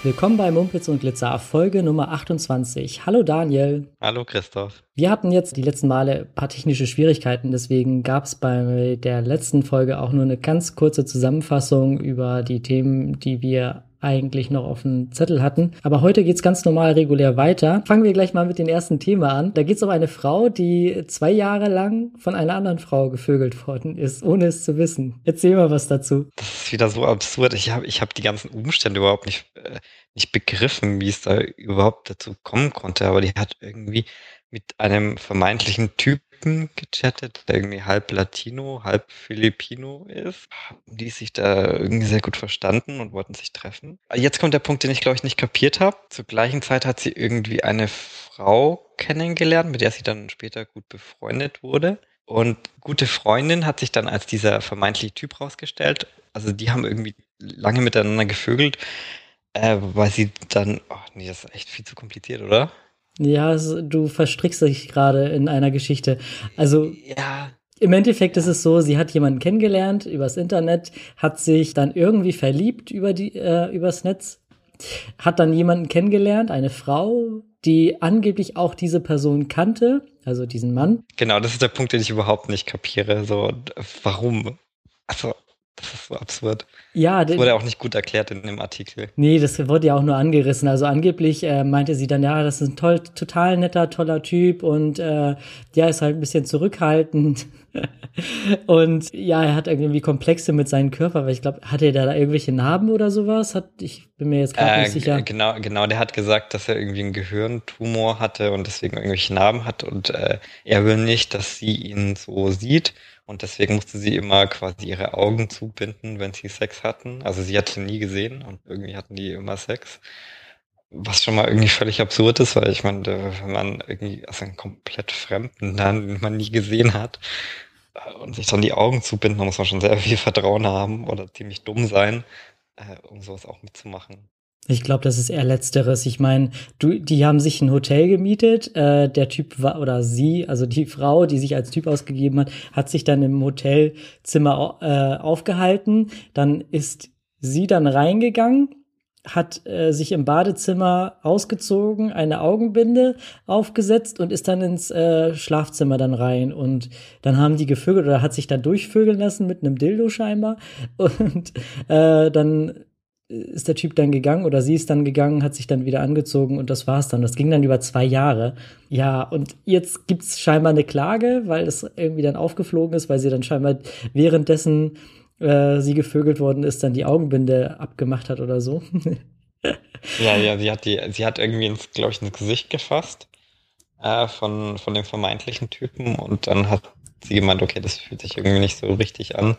Willkommen bei Mumpitz und Glitzer, Folge Nummer 28. Hallo Daniel. Hallo Christoph. Wir hatten jetzt die letzten Male ein paar technische Schwierigkeiten, deswegen gab es bei der letzten Folge auch nur eine ganz kurze Zusammenfassung über die Themen, die wir eigentlich noch auf dem Zettel hatten. Aber heute geht's ganz normal regulär weiter. Fangen wir gleich mal mit dem ersten Thema an. Da geht's um eine Frau, die 2 Jahre lang von einer anderen Frau gevögelt worden ist, ohne es zu wissen. Erzähl mal was dazu. Das ist wieder so absurd. Ich hab die ganzen Umstände überhaupt nicht begriffen, wie es da überhaupt dazu kommen konnte. Aber die hat irgendwie mit einem vermeintlichen Typen gechattet, der irgendwie halb Latino, halb Filipino ist. Haben die sich da irgendwie sehr gut verstanden und wollten sich treffen. Jetzt kommt der Punkt, den ich glaube ich nicht kapiert habe. Zur gleichen Zeit hat sie irgendwie eine Frau kennengelernt, mit der sie dann später gut befreundet wurde. Und gute Freundin hat sich dann als dieser vermeintliche Typ rausgestellt. Also die haben irgendwie lange miteinander gevögelt, weil sie dann, ach nee, das ist echt viel zu kompliziert, oder? Ja, du verstrickst dich gerade in einer Geschichte. Also Ja, im Endeffekt ist ja. es so, sie hat jemanden kennengelernt übers Internet, hat sich dann irgendwie verliebt übers Netz, hat dann jemanden kennengelernt, eine Frau, die angeblich auch diese Person kannte, also diesen Mann. Genau, das ist der Punkt, den ich überhaupt nicht kapiere. So, warum? Also, das ist so absurd. Ja, Das wurde auch nicht gut erklärt in dem Artikel. nee, das wurde ja auch nur angerissen. Also angeblich meinte sie dann, ja, das ist ein total netter, toller Typ und der ist halt ein bisschen zurückhaltend. Und ja, er hat irgendwie Komplexe mit seinem Körper, weil ich glaube, hat er da irgendwelche Narben oder sowas? Ich bin mir jetzt gerade nicht sicher. Genau, der hat gesagt, dass er irgendwie einen Gehirntumor hatte und deswegen irgendwelche Narben hat und er will nicht, dass sie ihn so sieht und deswegen musste sie immer quasi ihre Augen zubinden, wenn sie Sex hatten. Also sie hat ihn nie gesehen und irgendwie hatten die immer Sex. Was schon mal irgendwie völlig absurd ist, weil ich meine, wenn man irgendwie also einen komplett Fremden dann, den man nie gesehen hat, und sich dann die Augen zubinden, da muss man schon sehr viel Vertrauen haben oder ziemlich dumm sein, um sowas auch mitzumachen. Ich glaube, das ist eher Letzteres. Ich meine, die haben sich ein Hotel gemietet. Der Typ war, oder sie, also die Frau, die sich als Typ ausgegeben hat, hat sich dann im Hotelzimmer aufgehalten. Dann ist sie dann reingegangen, hat sich im Badezimmer ausgezogen, eine Augenbinde aufgesetzt und ist dann ins Schlafzimmer dann rein. Und dann haben die gevögelt oder hat sich dann durchvögeln lassen mit einem Dildo scheinbar. Und dann ist der Typ dann gegangen oder sie ist dann gegangen, hat sich dann wieder angezogen und das war's dann. Das ging dann über 2 Jahre. Ja, und jetzt gibt's scheinbar eine Klage, weil es irgendwie dann aufgeflogen ist, weil sie dann scheinbar währenddessen sie gevögelt worden ist, dann die Augenbinde abgemacht hat oder so. Ja, sie hat irgendwie glaube ich, ins Gesicht gefasst, von dem vermeintlichen Typen und dann hat sie gemeint, okay, das fühlt sich irgendwie nicht so richtig an.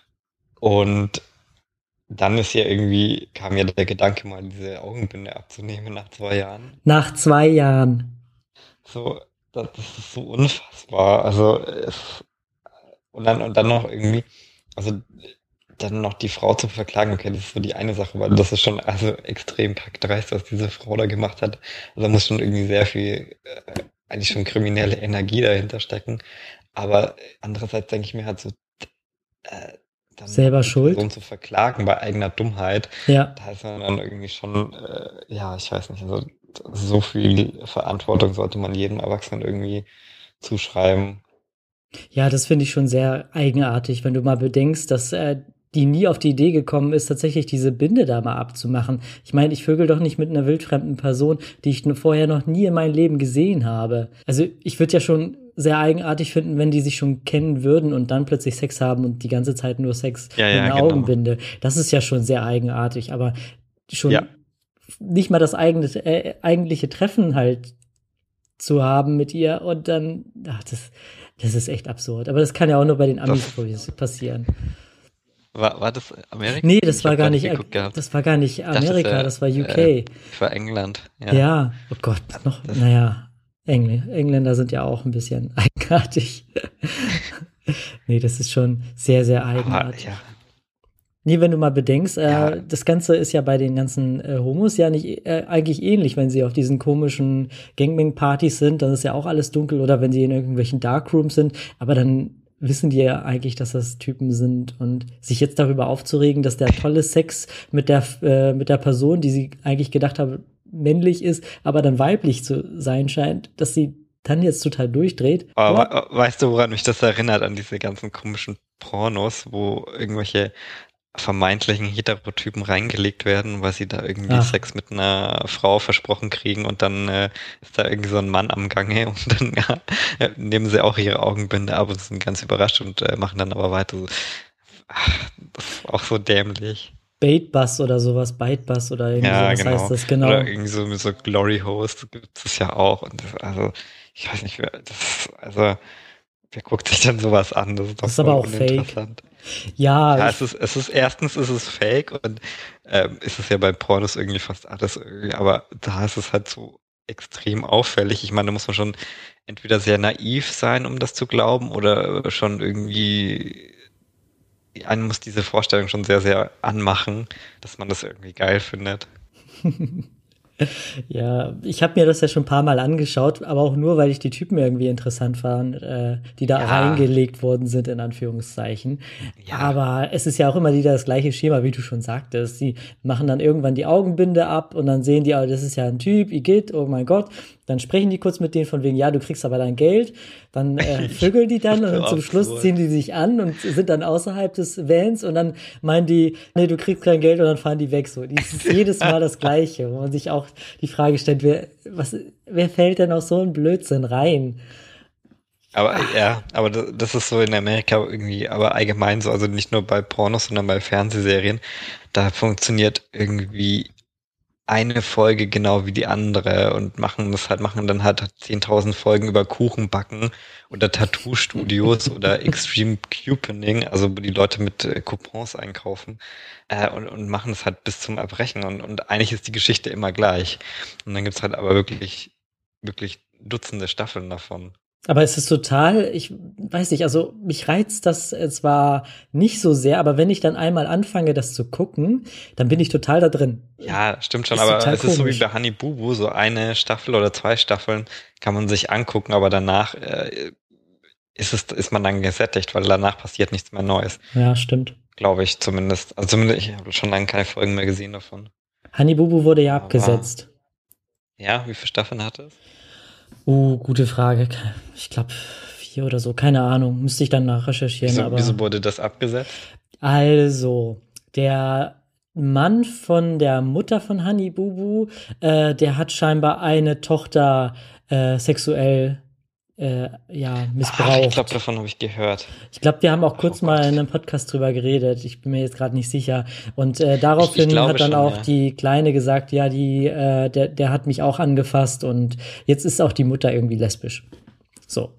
Und dann kam ja der Gedanke, mal diese Augenbinde abzunehmen nach 2 Jahren. Nach 2 Jahren. So, das ist so unfassbar. Also, und dann noch irgendwie, also dann noch die Frau zu verklagen, okay, das ist so die eine Sache, weil das ist schon also extrem kackdreist, was diese Frau da gemacht hat. Also da muss schon irgendwie sehr viel, eigentlich schon kriminelle Energie dahinter stecken. Aber andererseits denke ich mir halt so, äh, dann noch Selber die schuld. Person zu verklagen bei eigener Dummheit, Ja. da ist man dann irgendwie schon, ja, ich weiß nicht, also so viel Verantwortung sollte man jedem Erwachsenen irgendwie zuschreiben. Ja, das finde ich schon sehr eigenartig, wenn du mal bedenkst, dass die nie auf die Idee gekommen ist, tatsächlich diese Binde da mal abzumachen. Ich meine, ich vögel doch nicht mit einer wildfremden Person, die ich vorher noch nie in meinem Leben gesehen habe. Also ich würde ja schon sehr eigenartig finden, wenn die sich schon kennen würden und dann plötzlich Sex haben und die ganze Zeit nur Sex Ja, mit ja, einer genau. Augenbinde. Das ist ja schon sehr eigenartig, aber Ja. schon nicht mal das eigentliche Treffen halt zu haben mit ihr und dann, das ist echt absurd. Aber das kann ja auch nur bei den Amis Das passieren. war das Amerika? Nee, Ich habe gar nicht geguckt gehabt. das war gar nicht Ich dachte, Amerika, das war UK. das war England. Ja. Ja, oh Gott, Das, naja, Engländer sind ja auch ein bisschen eigenartig. Nee, das ist schon sehr, sehr aber eigenartig. ja, Nee, wenn du mal bedenkst, ja, das Ganze ist ja bei den ganzen Homos ja nicht eigentlich ähnlich, wenn sie auf diesen komischen Gangbang-Partys sind, dann ist ja auch alles dunkel oder wenn sie in irgendwelchen Darkrooms sind, aber dann wissen die ja eigentlich, dass das Typen sind und sich jetzt darüber aufzuregen, dass der tolle Sex mit der Person, die sie eigentlich gedacht haben, männlich ist, aber dann weiblich zu sein scheint, dass sie dann jetzt total durchdreht. Aber weißt du, woran mich das erinnert, an diese ganzen komischen Pornos, wo irgendwelche vermeintlichen Heterotypen reingelegt werden, weil sie da irgendwie Sex mit einer Frau versprochen kriegen und dann ist da irgendwie so ein Mann am Gange und dann nehmen sie auch ihre Augenbinde ab und sind ganz überrascht und machen dann aber weiter. Das ist auch so dämlich. Baitbus oder sowas, Baitbus oder irgendwie sowas genau. heißt das, genau. Oder irgendwie so mit so Glory Host gibt es ja auch. Und also, ich weiß nicht, wer guckt sich denn sowas an? Das ist doch aber auch fake. Ja, erstens ist es fake und ist es ja bei Pornos irgendwie fast alles irgendwie, aber da ist es halt so extrem auffällig. Ich meine, da muss man schon entweder sehr naiv sein, um das zu glauben, oder schon irgendwie, einen muss diese Vorstellung schon sehr, sehr anmachen, dass man das irgendwie geil findet. Ja, ich habe mir das ja schon ein paar Mal angeschaut, aber auch nur, weil ich die Typen irgendwie interessant fand, die da reingelegt worden sind, in Anführungszeichen. Ja. Aber es ist ja auch immer wieder das gleiche Schema, wie du schon sagtest. Die machen dann irgendwann die Augenbinde ab und dann sehen die, oh, das ist ja ein Typ, Igitt, oh mein Gott. Dann sprechen die kurz mit denen von wegen, ja, du kriegst aber dein Geld. Dann vögeln die dann und zum Schluss ziehen die sich an und sind dann außerhalb des Vans und dann meinen die, nee, du kriegst kein Geld und dann fahren die weg. So, das ist jedes Mal das Gleiche, wo man sich auch die Frage stellt, wer fällt denn aus so einen Blödsinn rein? Aber das ist so in Amerika irgendwie, aber allgemein so, also nicht nur bei Pornos, sondern bei Fernsehserien, da funktioniert irgendwie eine Folge genau wie die andere und machen dann halt 10.000 Folgen über Kuchenbacken oder Tattoo-Studios oder Extreme Couponing, also wo die Leute mit Coupons einkaufen und machen das halt bis zum Erbrechen und eigentlich ist die Geschichte immer gleich. Und dann gibt's halt aber wirklich, wirklich Dutzende Staffeln davon. Aber es ist total, ich weiß nicht, also mich reizt das zwar nicht so sehr, aber wenn ich dann einmal anfange, das zu gucken, dann bin ich total da drin. Ja, stimmt schon, aber es ist so wie bei Honey Boo Boo, so eine Staffel oder 2 Staffeln kann man sich angucken, aber danach ist man dann gesättigt, weil danach passiert nichts mehr Neues. Ja, stimmt. Glaube ich zumindest. Also zumindest, ich habe schon lange keine Folgen mehr gesehen davon. Honey Boo Boo wurde ja abgesetzt. Ja, wie viele Staffeln hat es? Gute Frage. Ich glaube 4 oder so, keine Ahnung. Müsste ich dann nachrecherchieren. Wieso wurde das abgesetzt? Also, der Mann von der Mutter von Honey Boo Boo, der hat scheinbar eine Tochter sexuell missbraucht. Ich glaube, davon habe ich gehört. Ich glaube, wir haben auch kurz mal in einem Podcast drüber geredet. Ich bin mir jetzt gerade nicht sicher. Und daraufhin hat dann auch die Kleine gesagt, ja, der hat mich auch angefasst und jetzt ist auch die Mutter irgendwie lesbisch. So.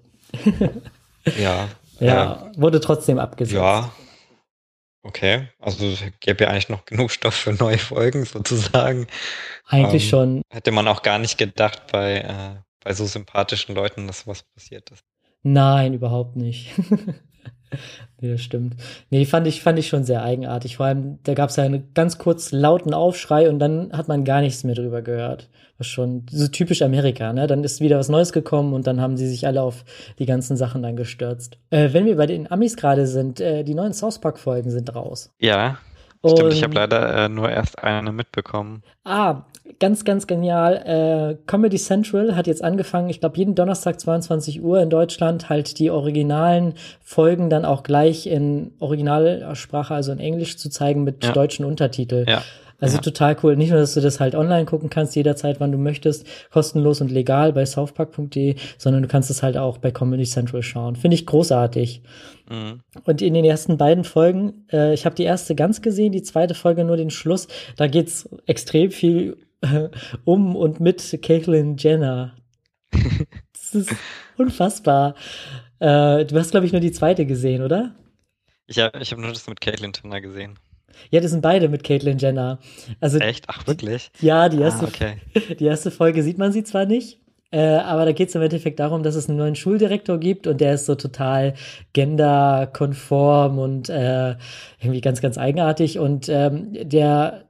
Ja. Wurde trotzdem abgesetzt. Ja. Okay. Also es gäbe ja eigentlich noch genug Stoff für neue Folgen sozusagen. Eigentlich schon. Hätte man auch gar nicht gedacht bei so sympathischen Leuten, dass was passiert ist. Nein, überhaupt nicht. Nee, das stimmt. Nee, fand ich schon sehr eigenartig. Vor allem, da gab es ja einen ganz kurz lauten Aufschrei und dann hat man gar nichts mehr drüber gehört. Was schon so typisch Amerika, ne? Dann ist wieder was Neues gekommen und dann haben sie sich alle auf die ganzen Sachen dann gestürzt. Wenn wir bei den Amis gerade sind, die neuen South Park-Folgen sind raus. Ja, stimmt. Ich habe leider nur erst eine mitbekommen. Ganz, ganz genial. Comedy Central hat jetzt angefangen, ich glaube, jeden Donnerstag 22 Uhr in Deutschland halt die originalen Folgen dann auch gleich in Originalsprache, also in Englisch zu zeigen mit deutschen Untertiteln. Ja. Also total cool. Nicht nur, dass du das halt online gucken kannst, jederzeit, wann du möchtest, kostenlos und legal bei southpark.de, sondern du kannst es halt auch bei Comedy Central schauen. Finde ich großartig. Mhm. Und in den ersten beiden Folgen, ich habe die erste ganz gesehen, die zweite Folge nur den Schluss, da geht's extrem viel um und mit Caitlyn Jenner. Das ist unfassbar. Du hast, glaube ich, nur die zweite gesehen, oder? Ich hab nur das mit Caitlyn Jenner gesehen. Ja, das sind beide mit Caitlyn Jenner. Also, echt? Ach, wirklich? Ja, die erste Folge sieht man sie zwar nicht, aber da geht es im Endeffekt darum, dass es einen neuen Schuldirektor gibt und der ist so total genderkonform und irgendwie ganz, ganz eigenartig und der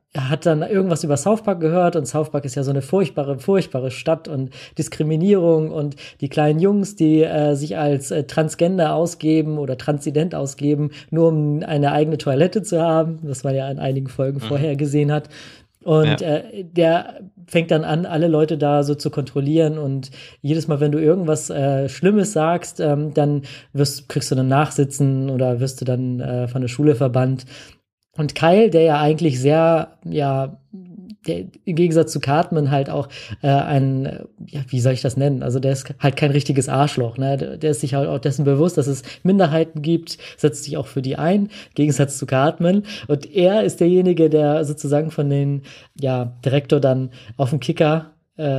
er hat dann irgendwas über South Park gehört und South Park ist ja so eine furchtbare Stadt und Diskriminierung und die kleinen Jungs, die sich als Transgender ausgeben oder Transident ausgeben, nur um eine eigene Toilette zu haben, was man ja in einigen Folgen vorher gesehen hat. Und der fängt dann an, alle Leute da so zu kontrollieren und jedes Mal, wenn du irgendwas Schlimmes sagst, dann kriegst du dann Nachsitzen oder wirst du dann von der Schule verbannt. Und Kyle, der ja eigentlich sehr, ja, der im Gegensatz zu Cartman halt auch wie soll ich das nennen? Also der ist halt kein richtiges Arschloch, ne? Der ist sich halt auch dessen bewusst, dass es Minderheiten gibt, setzt sich auch für die ein, im Gegensatz zu Cartman. Und er ist derjenige, der sozusagen von den, Direktor dann auf dem Kicker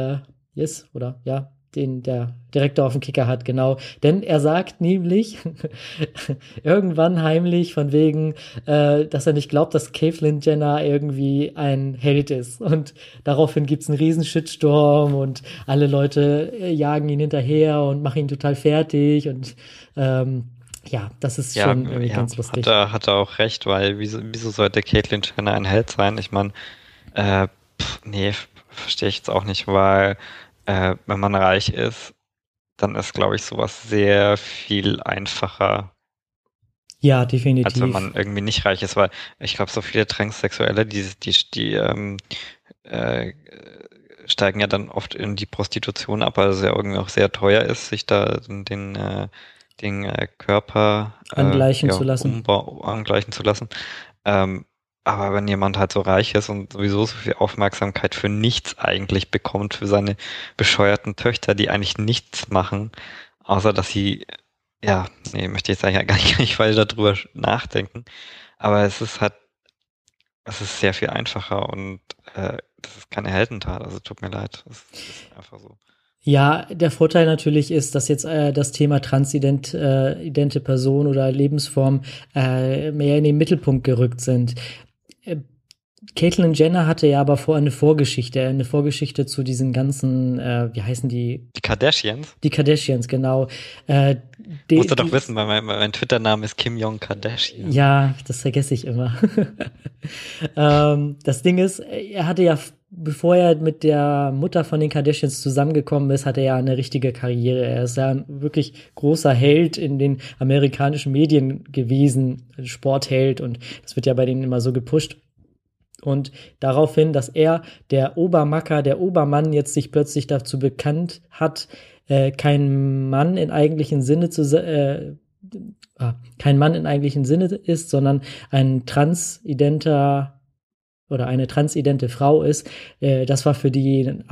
den der Direktor auf dem Kicker hat, genau. Denn er sagt nämlich irgendwann heimlich von wegen, dass er nicht glaubt, dass Caitlyn Jenner irgendwie ein Held ist. Und daraufhin gibt's einen riesen Shitstorm und alle Leute jagen ihn hinterher und machen ihn total fertig. Und das ist schon irgendwie ganz lustig. Hat er auch recht, weil wieso sollte Caitlyn Jenner ein Held sein? Ich meine, verstehe ich jetzt auch nicht, weil wenn man reich ist, dann ist, glaube ich, sowas sehr viel einfacher. Ja, definitiv. Als wenn man irgendwie nicht reich ist, weil ich glaube, so viele Transsexuelle, die steigen ja dann oft in die Prostitution ab, weil es ja irgendwie auch sehr teuer ist, sich da den Körper angleichen zu lassen. Angleichen zu lassen. Aber wenn jemand halt so reich ist und sowieso so viel Aufmerksamkeit für nichts eigentlich bekommt, für seine bescheuerten Töchter, die eigentlich nichts machen, außer dass sie, möchte ich jetzt eigentlich gar nicht weiter darüber nachdenken, aber es ist sehr viel einfacher und das ist keine Heldentat, also tut mir leid, es ist einfach so. Ja, der Vorteil natürlich ist, dass jetzt das Thema transidente Person oder Lebensform mehr in den Mittelpunkt gerückt sind. Caitlyn Jenner hatte ja aber eine Vorgeschichte zu diesen ganzen, wie heißen die? Die Kardashians? Die Kardashians, genau. Musst du doch wissen, weil mein Twitter-Name ist Kim Jong Kardashian. Ja, das vergesse ich immer. Das Ding ist, er hatte ja, bevor er mit der Mutter von den Kardashians zusammengekommen ist, hatte er ja eine richtige Karriere. Er ist ja ein wirklich großer Held in den amerikanischen Medien gewesen, Sportheld, und das wird ja bei denen immer so gepusht. Und daraufhin, dass er, der Obermann jetzt sich plötzlich dazu bekannt hat, kein Mann in eigentlichen Sinne ist, sondern ein transidenter oder eine transidente Frau ist, das war für die ein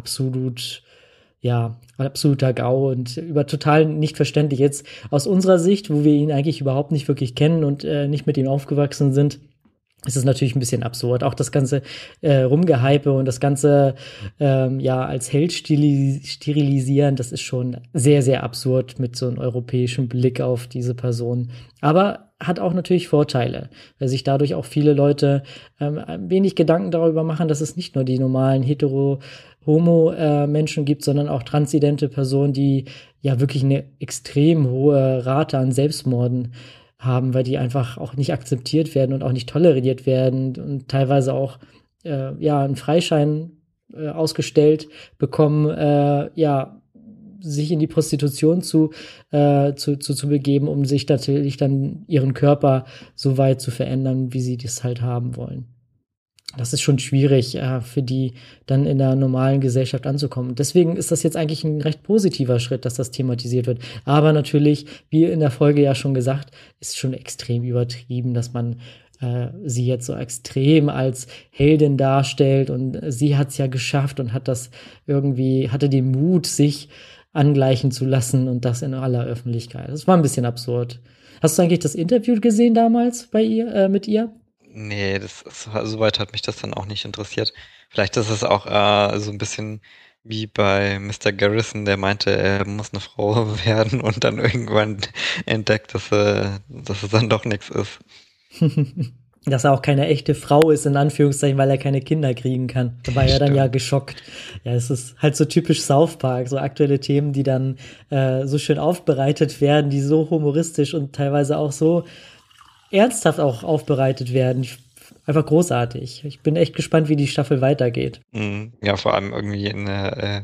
absoluter GAU und total nicht verständlich. Jetzt aus unserer Sicht, wo wir ihn eigentlich überhaupt nicht wirklich kennen und nicht mit ihm aufgewachsen sind, ist es natürlich ein bisschen absurd. Auch das ganze Rumgehype und das ganze als Held sterilisieren, das ist schon sehr, sehr absurd mit so einem europäischen Blick auf diese Person. Aber hat auch natürlich Vorteile, weil sich dadurch auch viele Leute ein wenig Gedanken darüber machen, dass es nicht nur die normalen Hetero-Homo-Menschen gibt, sondern auch transidente Personen, die ja wirklich eine extrem hohe Rate an Selbstmorden haben, weil die einfach auch nicht akzeptiert werden und auch nicht toleriert werden und teilweise auch einen Freischein ausgestellt bekommen, sich in die Prostitution zu begeben, um sich natürlich dann ihren Körper so weit zu verändern, wie sie das halt haben wollen. Das ist schon schwierig für die, dann in der normalen Gesellschaft anzukommen. Deswegen ist das jetzt eigentlich ein recht positiver Schritt, dass das thematisiert wird. Aber natürlich, wie in der Folge ja schon gesagt, ist schon extrem übertrieben, dass man sie jetzt so extrem als Heldin darstellt. Und sie hat es ja geschafft und hatte den Mut, sich angleichen zu lassen und das in aller Öffentlichkeit. Das war ein bisschen absurd. Hast du eigentlich das Interview gesehen damals mit ihr? Nee, soweit hat mich das dann auch nicht interessiert. Vielleicht ist es auch so ein bisschen wie bei Mr. Garrison, der meinte, er muss eine Frau werden und dann irgendwann entdeckt, dass es dann doch nichts ist. Dass er auch keine echte Frau ist, in Anführungszeichen, weil er keine Kinder kriegen kann. Da war er dann ja geschockt. Ja, es ist halt so typisch South Park, so aktuelle Themen, die dann so schön aufbereitet werden, die so humoristisch und teilweise auch so ernsthaft auch aufbereitet werden. einfach großartig. Ich bin echt gespannt, wie die Staffel weitergeht. Ja, vor allem irgendwie in der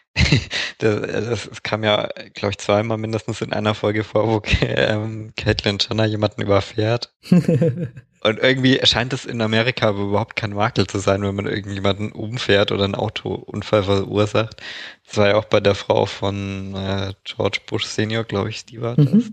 das kam ja, glaube ich, zweimal mindestens in einer Folge vor, wo Caitlyn Jenner jemanden überfährt. Und irgendwie scheint es in Amerika aber überhaupt kein Makel zu sein, wenn man irgendjemanden umfährt oder einen Autounfall verursacht. Das war ja auch bei der Frau von George Bush Senior, glaube ich, die war das,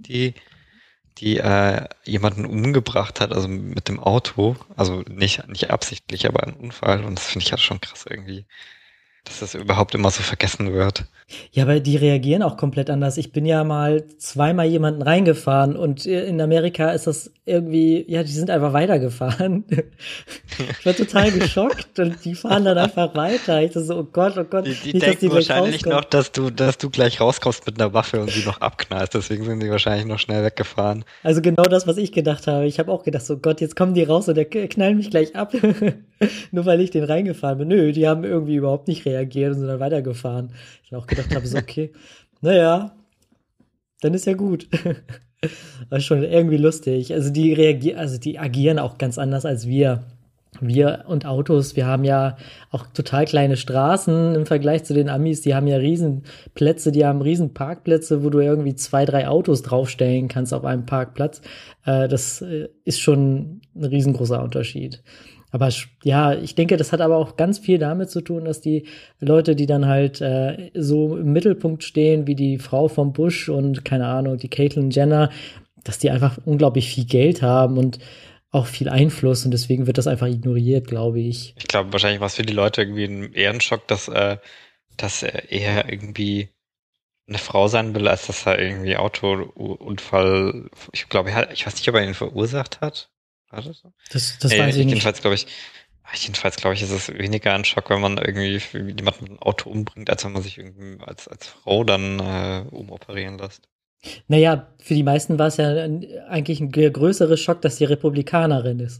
die jemanden umgebracht hat, also mit dem Auto. Also nicht absichtlich, aber ein Unfall. Und das finde ich ja schon krass irgendwie, dass das überhaupt immer so vergessen wird. Ja, aber die reagieren auch komplett anders. Ich bin ja mal zweimal jemanden reingefahren und in Amerika ist das irgendwie, ja, die sind einfach weitergefahren. Ich war total geschockt und die fahren dann einfach weiter. Ich dachte so, oh Gott, Die nicht, dass denken die gleich wahrscheinlich rauskommen. noch, dass du gleich rauskommst mit einer Waffe und sie noch abknallst. Deswegen sind sie wahrscheinlich noch schnell weggefahren. Also genau das, was ich gedacht habe. Ich habe auch gedacht, so Gott, jetzt kommen die raus und der knallt mich gleich ab. Nur weil ich den reingefahren bin. Nö, die haben irgendwie überhaupt nicht reagiert und sind dann weitergefahren. Ich dann auch gedacht habe, so okay, naja, dann ist ja gut. Das ist schon irgendwie lustig. Also die agieren auch ganz anders als wir. Wir und Autos, wir haben ja auch total kleine Straßen im Vergleich zu den Amis. Die haben ja Riesenplätze, die haben Riesenparkplätze, wo du irgendwie 2, 3 Autos draufstellen kannst auf einem Parkplatz. Das ist schon ein riesengroßer Unterschied. Aber ja, ich denke, das hat aber auch ganz viel damit zu tun, dass die Leute, die dann halt so im Mittelpunkt stehen, wie die Frau vom Bush und keine Ahnung, die Caitlyn Jenner, dass die einfach unglaublich viel Geld haben und auch viel Einfluss und deswegen wird das einfach ignoriert, glaube ich. Ich glaube, wahrscheinlich war es für die Leute irgendwie ein Ehrenschock, dass er eher irgendwie eine Frau sein will, als dass er irgendwie Autounfall, ich glaube, ich weiß nicht, ob er ihn verursacht hat. War das so? Das weiß ich nicht. Jedenfalls glaube ich, ist es weniger ein Schock, wenn man irgendwie jemanden mit einem Auto umbringt, als wenn man sich irgendwie als Frau dann umoperieren lässt. Naja, für die meisten war es ja eigentlich ein größerer Schock, dass die Republikanerin ist.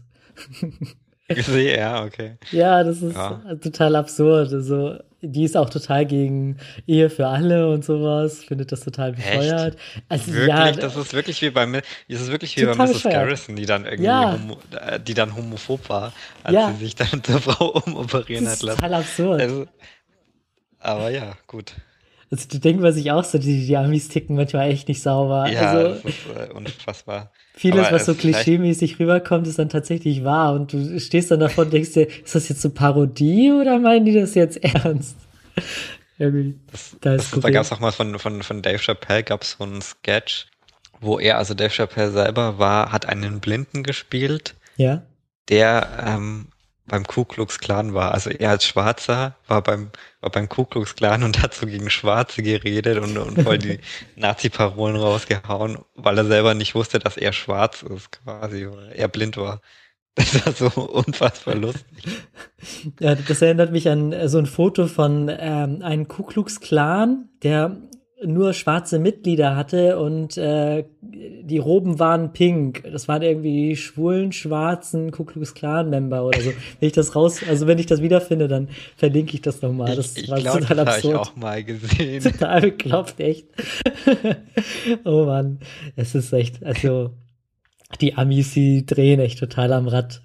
Ja, okay. Ja, das ist Ja. total absurd. Also, die ist auch total gegen Ehe für alle und sowas, findet das total bescheuert. Also Wirklich? ja, Das ist wirklich wie bei total Mrs. bescheuert. Garrison, die dann irgendwie Ja, die dann homophob war, als sie ja, sich dann zur Frau umoperieren das hat ist lassen. total absurd. Also, aber ja, gut. Also, du denkt man sich auch so, die Amis ticken manchmal echt nicht sauber. Ja, Also, das ist unfassbar. vieles, Aber was so vielleicht, klischeemäßig rüberkommt, ist dann tatsächlich wahr. Und du stehst dann davor und denkst dir, ist das jetzt so Parodie oder meinen die das jetzt ernst? Irgendwie, da ist da gab skurril. es auch mal von Dave Chappelle gab es so einen Sketch, wo also Dave Chappelle selber hat einen Blinden gespielt, Ja. der beim Ku Klux Klan war. Also er als Schwarzer war beim Ku Klux Klan und hat so gegen Schwarze geredet und voll die Nazi-Parolen rausgehauen, weil er selber nicht wusste, dass er schwarz ist, quasi, weil er blind war. Das war so unfassbar lustig. Ja, das erinnert mich an so ein Foto von einem Ku Klux Klan, der nur schwarze Mitglieder hatte und die Roben waren pink. Das waren irgendwie die schwulen, schwarzen Ku Klux Klan-Member oder so. Wenn ich das wiederfinde, dann verlinke ich das nochmal. Das Ich war glaube, total das habe ich absurd. auch mal gesehen. Total bekloppt, echt. Oh Mann, es ist echt, also die Amis, die drehen echt total am Rad.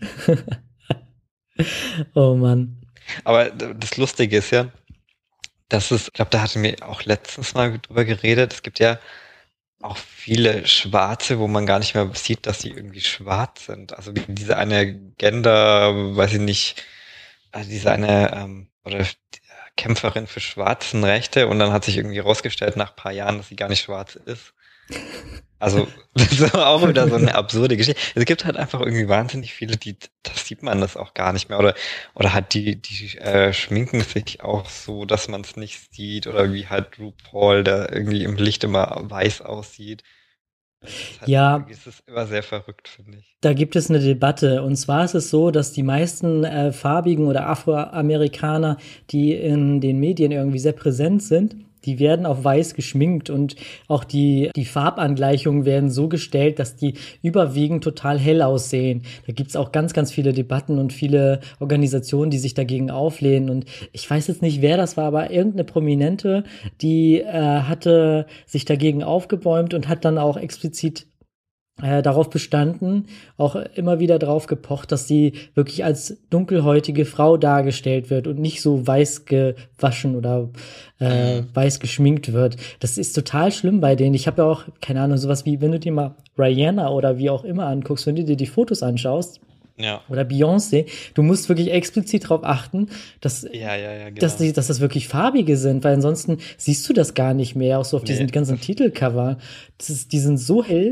Oh Mann. Aber das Lustige ist ja, ich glaube, da hatten wir auch letztens mal drüber geredet, es gibt ja auch viele Schwarze, wo man gar nicht mehr sieht, dass sie irgendwie schwarz sind. Also wie diese eine weiß ich nicht, diese eine oder Kämpferin für Schwarzenrechte und dann hat sich irgendwie herausgestellt nach ein paar Jahren, dass sie gar nicht schwarz ist. Also, das ist auch wieder so eine absurde Geschichte. Es gibt halt einfach irgendwie wahnsinnig viele, das sieht man das auch gar nicht mehr. Oder halt die schminken sich auch so, dass man es nicht sieht. Oder wie halt RuPaul, der irgendwie im Licht immer weiß aussieht. Ja, Es ist immer sehr verrückt, finde ich. da gibt es eine Debatte. Und zwar ist es so, dass die meisten Farbigen oder Afroamerikaner, die in den Medien irgendwie sehr präsent sind, die werden auf weiß geschminkt und auch die Farbangleichungen werden so gestellt, dass die überwiegend total hell aussehen. Da gibt's auch ganz, ganz viele Debatten und viele Organisationen, die sich dagegen auflehnen. Und ich weiß jetzt nicht, wer das war, aber irgendeine Prominente, die hatte sich dagegen aufgebäumt und hat dann auch explizit darauf bestanden, auch immer wieder drauf gepocht, dass sie wirklich als dunkelhäutige Frau dargestellt wird und nicht so weiß gewaschen oder weiß geschminkt wird. Das ist total schlimm bei denen. Ich habe ja auch, keine Ahnung, sowas wie, wenn du dir mal Rihanna oder wie auch immer anguckst, wenn du dir die Fotos anschaust, Ja. oder Beyoncé, du musst wirklich explizit darauf achten, dass, Ja, dass, genau. dass das wirklich farbige sind, weil ansonsten siehst du das gar nicht mehr, auch so auf diesen Nee, ganzen Titelcover. Die sind so hell.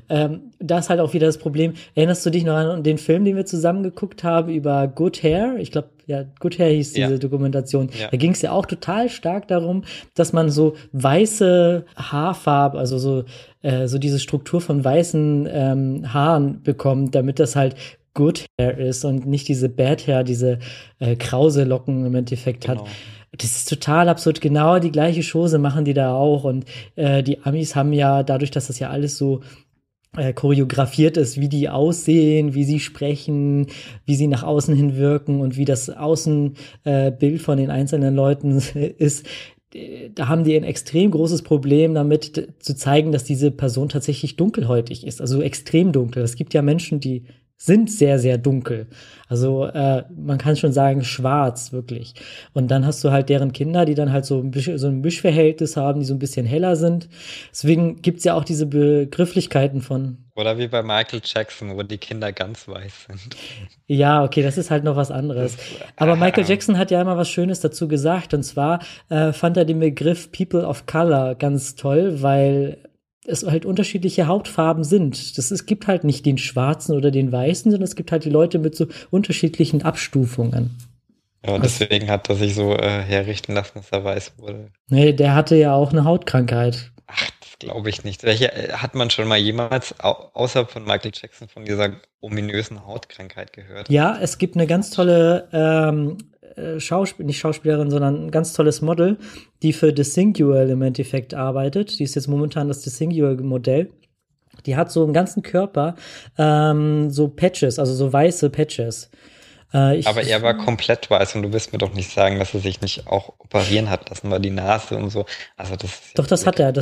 Da ist halt auch wieder das Problem. Erinnerst du dich noch an den Film, den wir zusammen geguckt haben über Good Hair? Ich glaube, ja, Good Hair hieß ja, diese Dokumentation. ja, Da ging es ja auch total stark darum, dass man so weiße Haarfarbe, also so diese Struktur von weißen Haaren bekommt, damit das halt Good Hair ist und nicht diese Bad Hair, diese krause Locken im Endeffekt hat. genau. Das ist total absurd. Genau die gleiche Chose machen die da auch. Und die Amis haben ja, dadurch, dass das ja alles so choreografiert ist, wie die aussehen, wie sie sprechen, wie sie nach außen hin wirken und wie das Außenbild von den einzelnen Leuten ist, da haben die ein extrem großes Problem damit zu zeigen, dass diese Person tatsächlich dunkelhäutig ist, also extrem dunkel. Es gibt ja Menschen, die sind sehr, sehr dunkel. Also man kann schon sagen schwarz, wirklich. Und dann hast du halt deren Kinder, die dann halt so ein Mischverhältnis haben, die so ein bisschen heller sind. Deswegen gibt's ja auch diese Begrifflichkeiten von, Oder wie bei Michael Jackson, wo die Kinder ganz weiß sind. ja, okay, das ist halt noch was anderes. Das, Aber Michael Jackson hat ja immer was Schönes dazu gesagt. Und zwar fand er den Begriff People of Color ganz toll, weil es halt unterschiedliche Hautfarben sind. Es gibt halt nicht den Schwarzen oder den Weißen, sondern es gibt halt die Leute mit so unterschiedlichen Abstufungen. ja, und deswegen hat er sich so herrichten lassen, dass er weiß wurde. Nee, der hatte ja auch eine Hautkrankheit. Ach, das glaube ich nicht. Welche hat man schon mal jemals außer von Michael Jackson von dieser ominösen Hautkrankheit gehört? Ja, es gibt eine ganz tolle nicht Schauspielerin, sondern ein ganz tolles Model, die für The Singular im Endeffekt arbeitet. Die ist jetzt momentan das The Singular-Modell. Die hat so im ganzen Körper so Patches, also so weiße Patches. Aber er war komplett weiß und du wirst mir doch nicht sagen, dass er sich nicht auch operieren hat lassen, weil die Nase und so. Also das ist Doch, das hat er.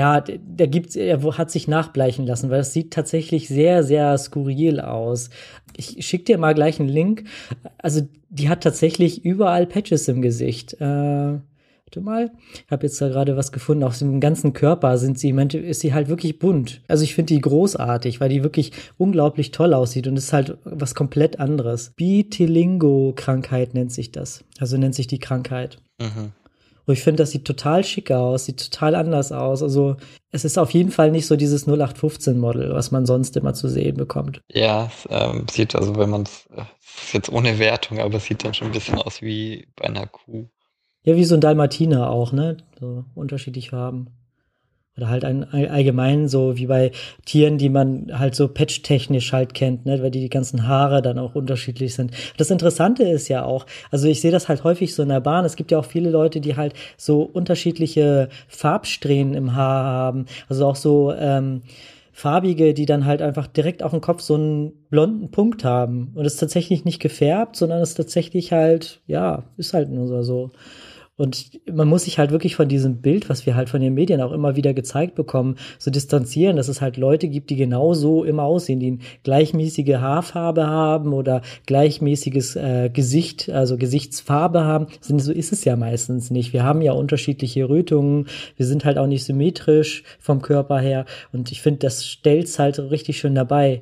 Er hat sich nachbleichen lassen, weil das sieht tatsächlich sehr, sehr skurril aus. Ich schick dir mal gleich einen Link. Also, die hat tatsächlich überall Patches im Gesicht. Warte mal. Ich habe jetzt da gerade was gefunden. Auf dem ganzen Körper ist sie halt wirklich bunt. Also ich finde die großartig, weil die wirklich unglaublich toll aussieht und ist halt was komplett anderes. Vitiligo-Krankheit nennt sich das. Also nennt sich die Krankheit. Mhm. Und ich finde, das sieht total schick aus, sieht total anders aus. Also es ist auf jeden Fall nicht so dieses 0815-Model, was man sonst immer zu sehen bekommt. Ja, es sieht also, wenn man es ist jetzt ohne Wertung, aber es sieht dann schon ein bisschen aus wie bei einer Kuh. Ja, wie so ein Dalmatiner auch, ne? So unterschiedliche Farben. Oder halt allgemein so wie bei Tieren, die man halt so patchtechnisch halt kennt, ne? Weil die ganzen Haare dann auch unterschiedlich sind. Das Interessante ist ja auch, also ich sehe das halt häufig so in der Bahn, es gibt ja auch viele Leute, die halt so unterschiedliche Farbsträhnen im Haar haben. Also auch so farbige, die dann halt einfach direkt auf dem Kopf so einen blonden Punkt haben. Und es ist tatsächlich nicht gefärbt, sondern es ist tatsächlich halt, ja, ist halt nur so. Und man muss sich halt wirklich von diesem Bild, was wir halt von den Medien auch immer wieder gezeigt bekommen, so distanzieren, dass es halt Leute gibt, die genauso immer aussehen, die eine gleichmäßige Haarfarbe haben oder gleichmäßiges Gesicht, also Gesichtsfarbe haben. So ist es ja meistens nicht. Wir haben ja unterschiedliche Rötungen, wir sind halt auch nicht symmetrisch vom Körper her. Und ich finde, das stellt's halt so richtig schön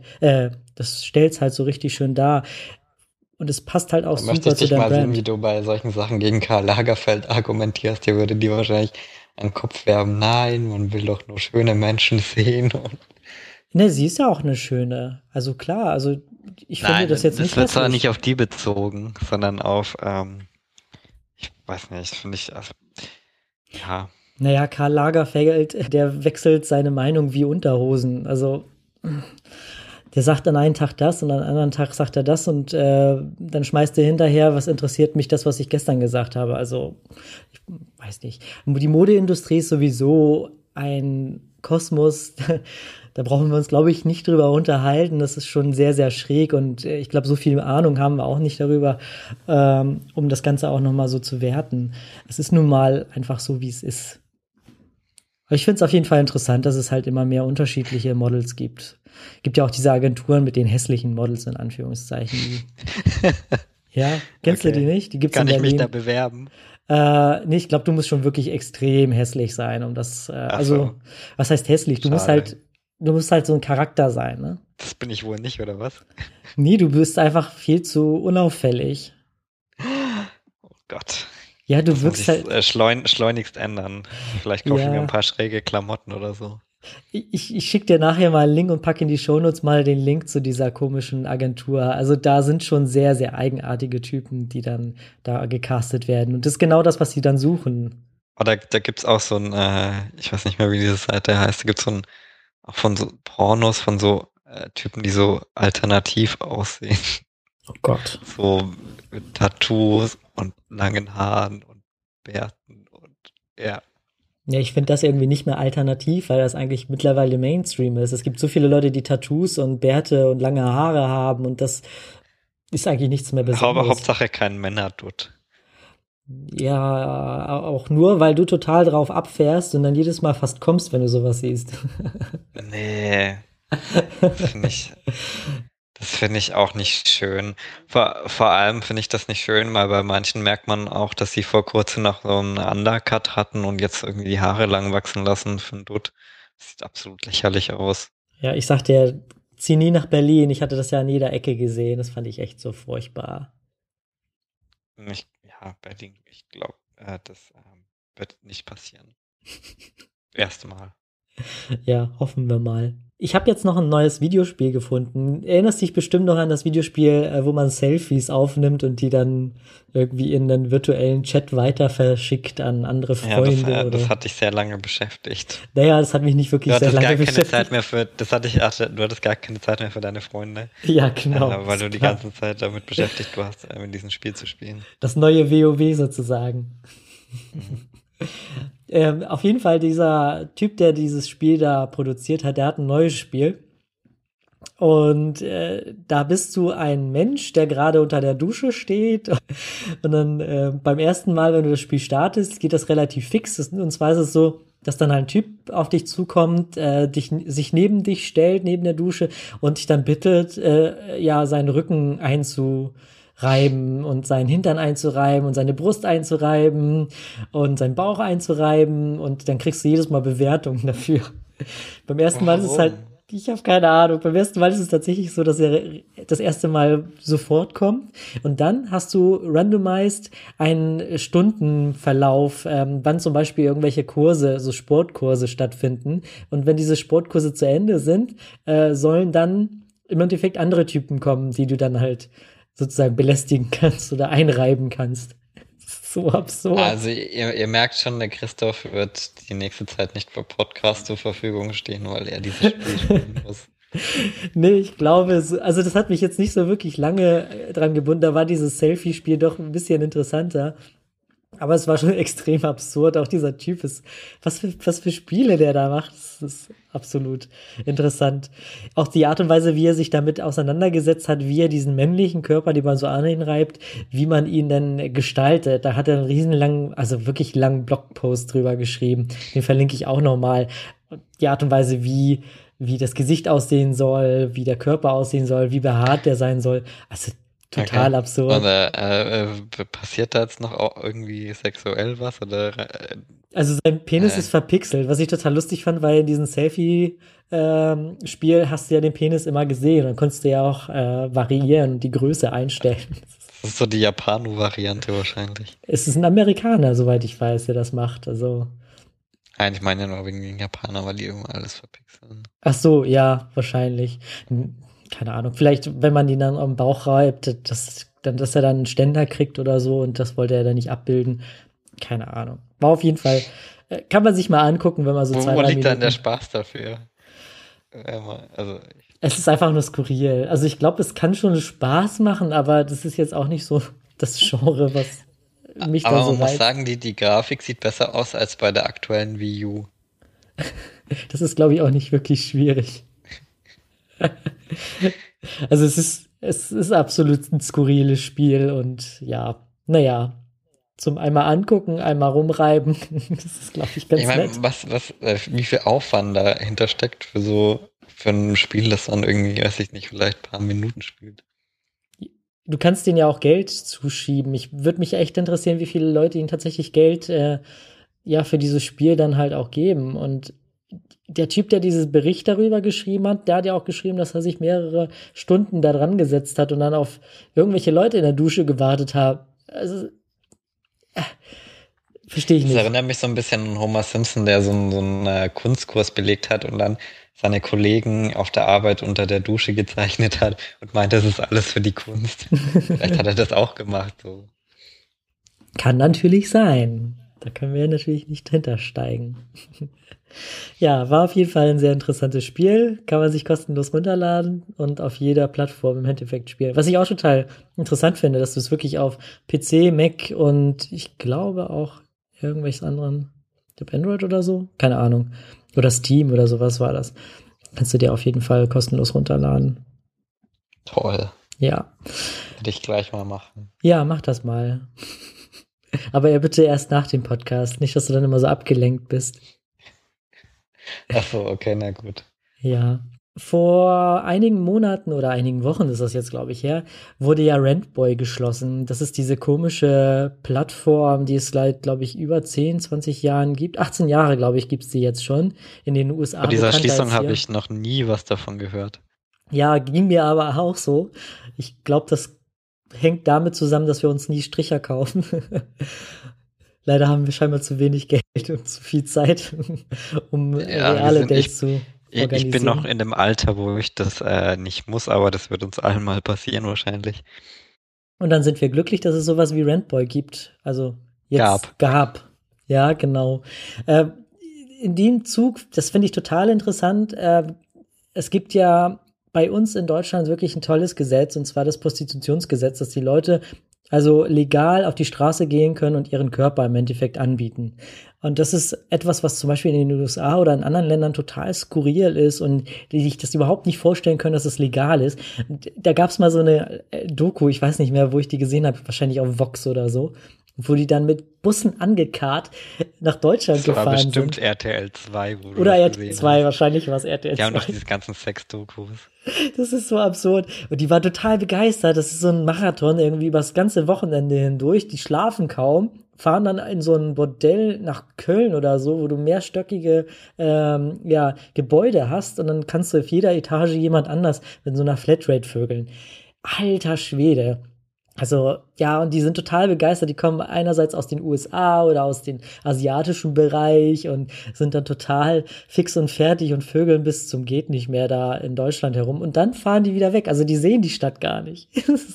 so richtig schön dar. Und es passt halt auch Da möchte super ich zu dich deinem mal sehen, Brand. wie du bei solchen Sachen gegen Karl Lagerfeld argumentierst. Dir würde die wahrscheinlich an den Kopf werfen. Nein, man will doch nur schöne Menschen sehen. Und Ne, sie ist ja auch eine schöne. Also klar, also ich finde nein, das jetzt das nicht wird zwar hässlich. nicht auf die bezogen, sondern auf, ich weiß nicht, finde ich, also, ja, Naja, Karl Lagerfeld, der wechselt seine Meinung wie Unterhosen. Also der sagt an einen Tag das und an einem anderen Tag sagt er das und dann schmeißt er hinterher, was interessiert mich das, was ich gestern gesagt habe. Also ich weiß nicht. Die Modeindustrie ist sowieso ein Kosmos. Da brauchen wir uns, glaube ich, nicht drüber unterhalten. Das ist schon sehr, sehr schräg und ich glaube, so viel Ahnung haben wir auch nicht darüber, um das Ganze auch nochmal so zu werten. Es ist nun mal einfach so, wie es ist. Aber ich finde es auf jeden Fall interessant, dass es halt immer mehr unterschiedliche Models gibt. Gibt ja auch diese Agenturen mit den hässlichen Models in Anführungszeichen. Ja, kennst du die Okay. nicht? Die gibt's in Kann ich mich da Berlin. bewerben? Nee, ich glaube, du musst schon wirklich extrem hässlich sein, um das, Ach so, was heißt hässlich? schade. Du musst halt so ein Charakter sein, ne? Das bin ich wohl nicht, oder was? Nee, du bist einfach viel zu unauffällig. Oh Gott. Ja, du Das muss wirkst ich halt, schleunigst ändern. Vielleicht kaufe ich mir ein ja. paar schräge Klamotten oder so. Ich schicke dir nachher mal einen Link und packe in die Shownotes mal den Link zu dieser komischen Agentur. Also da sind schon sehr, sehr eigenartige Typen, die dann da gecastet werden. Und das ist genau das, was sie dann suchen. Aber da gibt's auch so ein, ich weiß nicht mehr, wie diese Seite heißt, da gibt's so ein, auch von so Pornos von so Typen, die so alternativ aussehen. Oh Gott. So mit Tattoos und langen Haaren und Bärten und ja. Ja, ich finde das irgendwie nicht mehr alternativ, weil das eigentlich mittlerweile Mainstream ist. Es gibt so viele Leute, die Tattoos und Bärte und lange Haare haben und das ist eigentlich nichts mehr Besonderes. Hauptsache kein Männerdutt. Ja, auch nur, weil du total drauf abfährst und dann jedes Mal fast kommst, wenn du sowas siehst. Nee, das finde ich, das finde ich auch nicht schön. Vor allem finde ich das nicht schön, weil bei manchen merkt man auch, dass sie vor kurzem noch so einen Undercut hatten und jetzt irgendwie die Haare lang wachsen lassen für einen Dutt. Das sieht absolut lächerlich aus. Ja, ich sag dir, zieh nie nach Berlin. Ich hatte das ja an jeder Ecke gesehen. Das fand ich echt so furchtbar. Ja, Berlin, ich glaube, das wird nicht passieren. Erstmal. Ja, hoffen wir mal. Ich habe jetzt noch ein neues Videospiel gefunden. Erinnerst dich bestimmt noch an das Videospiel, wo man Selfies aufnimmt und die dann irgendwie in einen virtuellen Chat weiter verschickt an andere Ja, Freunde das oder. hat dich sehr lange beschäftigt. Naja, das hat mich nicht Du wirklich sehr hattest gar lange keine Zeit beschäftigt. mehr für, das hatte ich, ach, du hattest gar keine Zeit mehr für deine Freunde, Ja, genau. weil du die ganze Zeit damit beschäftigt warst, mit diesem Spiel zu spielen. Das neue WoW sozusagen. Mhm. Auf jeden Fall, dieser Typ, der dieses Spiel da produziert hat, der hat ein neues Spiel. Und da bist du ein Mensch, der gerade unter der Dusche steht. Und dann beim ersten Mal, wenn du das Spiel startest, geht das relativ fix. Und zwar ist es so, dass dann ein Typ auf dich zukommt, sich neben dich stellt, neben der Dusche und dich dann bittet, ja, seinen Rücken einzureiben und seinen Hintern einzureiben und seine Brust einzureiben und seinen Bauch einzureiben und dann kriegst du jedes Mal Bewertungen dafür. Beim ersten Mal ist es halt, Warum? ich habe keine Ahnung, beim ersten Mal ist es tatsächlich so, dass er das erste Mal sofort kommt und dann hast du randomized einen Stundenverlauf, wann zum Beispiel irgendwelche Kurse, so Sportkurse stattfinden und wenn diese Sportkurse zu Ende sind, sollen dann im Endeffekt andere Typen kommen, die du dann halt sozusagen belästigen kannst oder einreiben kannst. So absurd. Also ihr merkt schon, der Christoph wird die nächste Zeit nicht für Podcast zur Verfügung stehen, weil er dieses Spiel spielen muss. Nee, ich glaube, also das hat mich jetzt nicht so wirklich lange dran gebunden. Da war dieses Selfie-Spiel doch ein bisschen interessanter. Aber es war schon extrem absurd. Auch dieser Typ ist, was für Spiele der da macht, das ist absolut interessant. Auch die Art und Weise, wie er sich damit auseinandergesetzt hat, wie er diesen männlichen Körper, den man so an ihn reibt, wie man ihn denn gestaltet. Da hat er einen riesenlangen, also wirklich langen Blogpost drüber geschrieben. Den verlinke ich auch nochmal. Die Art und Weise, wie das Gesicht aussehen soll, wie der Körper aussehen soll, wie behaart der sein soll. Also Okay. total absurd. Und passiert da jetzt noch auch irgendwie sexuell was? Oder Also sein Penis äh, ist verpixelt, was ich total lustig fand, weil in diesem Selfie-Spiel hast du ja den Penis immer gesehen. Dann konntest du ja auch variieren und die Größe einstellen. das ist so die Japano-Variante wahrscheinlich. Es ist ein Amerikaner, soweit ich weiß, der das macht. Also, Nein, ich meine ja nur wegen den Japanern, weil die immer alles verpixeln. ach so, ja, wahrscheinlich. Keine Ahnung. Vielleicht, wenn man ihn dann am Bauch reibt, dass er dann einen Ständer kriegt oder so und das wollte er dann nicht abbilden. Keine Ahnung. War auf jeden Fall, kann man sich mal angucken, wenn man so zwei, Wo drei liegt dann der Minuten. Spaß dafür? Also, Es ist einfach nur skurril. Also ich glaube, es kann schon Spaß machen, aber das ist jetzt auch nicht so das Genre, was mich da aber so man muss reizt. sagen, die Grafik sieit besser aus als bei der aktuellen Wii U. Das ist, glaube ich, auch nicht wirklich schwierig. Also es ist absolut ein skurriles Spiel und ja, naja. zum einmal angucken, einmal rumreiben. Das ist, glaube ich, ganz Ich meine, nett. wie viel Aufwand dahinter steckt für ein Spiel, das dann irgendwie, weiß ich nicht, vielleicht ein paar Minuten spielt. Du kannst denen ja auch Geld zuschieben. Ich würde mich echt interessieren, wie viele Leute ihnen tatsächlich Geld ja für dieses Spiel dann halt auch geben. Und der Typ, der diesen Bericht darüber geschrieben hat, der hat ja auch geschrieben, dass er sich mehrere Stunden da dran gesetzt hat und dann auf irgendwelche Leute in der Dusche gewartet hat. Also, verstehe ich Das nicht. erinnert mich so ein bisschen an Homer Simpson, der so einen Kunstkurs belegt hat und dann seine Kollegen auf der Arbeit unter der Dusche gezeichnet hat und meint, das ist alles für die Kunst. Vielleicht hat er das auch gemacht, so. Kann natürlich sein. Da können wir natürlich nicht hintersteigen. Ja, war auf jeden Fall ein sehr interessantes Spiel. Kann man sich kostenlos runterladen und auf jeder Plattform im Endeffekt spielen. Was ich auch total interessant finde, dass du es wirklich auf PC, Mac und ich glaube auch irgendwelches anderen, ich glaube Android oder so, keine Ahnung. Oder Steam oder sowas war das. Kannst du dir auf jeden Fall kostenlos runterladen. Toll. Ja. Werde ich gleich mal machen. Ja, mach das mal. Aber ja, bitte erst nach dem Podcast. Nicht, dass du dann immer so abgelenkt bist. Ach so, okay, na gut. Ja. Vor einigen Monaten oder einigen Wochen ist das jetzt, glaube ich, her, wurde ja Rentboy geschlossen. Das ist diese komische Plattform, die es seit, glaube ich, über 10, 20 Jahren gibt. 18 Jahre, glaube ich, gibt es die jetzt schon. In den USA Bei dieser bekannter Schließung als habe hier. ich noch nie was davon gehört. Ja, ging mir aber auch so. Ich glaube, das hängt damit zusammen, dass wir uns nie Stricher kaufen. Leider haben wir scheinbar zu wenig Geld und zu viel Zeit, um Ja, reale Dates zu ich bin noch organisieren. in dem Alter, wo ich das nicht muss, aber das wird uns allen mal passieren wahrscheinlich. Und dann sind wir glücklich, dass es sowas wie Rentboy gibt. Also Gab. jetzt gab. Ja, genau. Äh, in dem Zug, das finde ich total interessant. Es gibt ja bei uns in Deutschland wirklich ein tolles Gesetz, und zwar das Prostitutionsgesetz, dass die Leute also legal auf die Straße gehen können und ihren Körper im Endeffekt anbieten. Und das ist etwas, was zum Beispiel in den USA oder in anderen Ländern total skurril ist und die sich das überhaupt nicht vorstellen können, dass es legal ist. Und da gab es mal so eine Doku, ich weiß nicht mehr, wo ich die gesehen habe, wahrscheinlich auf Vox oder so, wo die dann mit Bussen angekarrt nach Deutschland Das war gefahren bestimmt sind. RTL 2, wo du Oder das RTL gesehen 2, hast. wahrscheinlich war es RTL Die haben doch 2. diese ganzen Sex-Dokus. Das ist so absurd. Und die war total begeistert. Das ist so ein Marathon irgendwie über das ganze Wochenende hindurch. Die schlafen kaum, fahren dann in so ein Bordell nach Köln oder so, wo du mehrstöckige ja, Gebäude hast. Und dann kannst du auf jeder Etage jemand anders mit so einer Flatrate vögeln. Alter Schwede. Also, ja, und die sind total begeistert. Die kommen einerseits aus den USA oder aus dem asiatischen Bereich und sind dann total fix und fertig und vögeln bis zum geht nicht mehr da in Deutschland herum. Und dann fahren die wieder weg. Also, die sehen die Stadt gar nicht.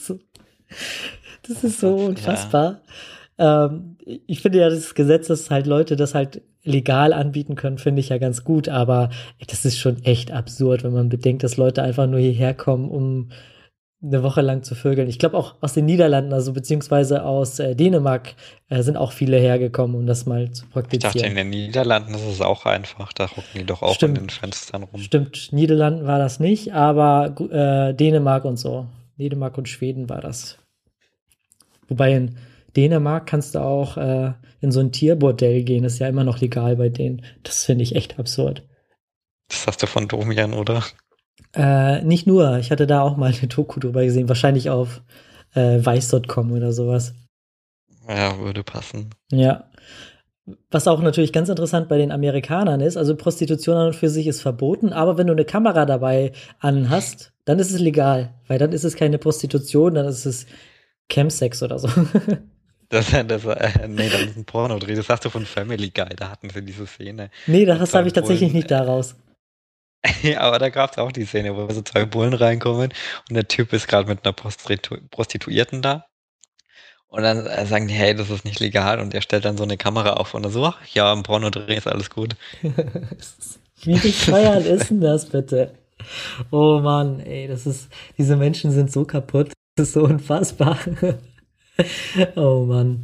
Das ist so Ja. unfassbar. Ich finde ja, das Gesetz, dass halt Leute das halt legal anbieten können, finde ich ja ganz gut. Aber das ist schon echt absurd, wenn man bedenkt, dass Leute einfach nur hierher kommen, um eine Woche lang zu vögeln. Ich glaube auch aus den Niederlanden, also beziehungsweise aus Dänemark, sind auch viele hergekommen, um das mal zu Ich dachte, in praktizieren. den Niederlanden ist es auch einfach. Da hocken die doch auch an den Stimmt, Fenstern rum. stimmt. Niederlanden war das nicht, aber Dänemark und so. Dänemark und Schweden war das. Wobei in Dänemark kannst du auch in so ein Tierbordell gehen. Das ist ja immer noch legal bei denen. Das finde ich echt absurd. Das hast du von Domian, oder? Nicht nur, ich hatte da auch mal eine Doku drüber gesehen, wahrscheinlich auf weiß.com oder sowas. Ja, würde passen. Ja. Was auch natürlich ganz interessant bei den Amerikanern ist, also Prostitution an und für sich ist verboten, aber wenn du eine Kamera dabei anhast, dann ist es legal, weil dann ist es keine Prostitution, dann ist es Chemsex oder so. Nee, das ist ein Pornodreh. Das hast du von Family Guy. Da hatten sie diese Szene, Nee, wo das zwei habe ich tatsächlich Bullen. nicht daraus. Ja, aber da gab es auch die Szene, wo so zwei Bullen reinkommen und der Typ ist gerade mit einer Prostituierten da. Und dann sagen die, hey, das ist nicht legal. Und er stellt dann so eine Kamera auf und er so, ach ja, im Pornodreh ist alles gut. Wie bescheuert ist denn das bitte? Oh Mann, ey, diese Menschen sind so kaputt. Das ist so unfassbar. Oh Mann.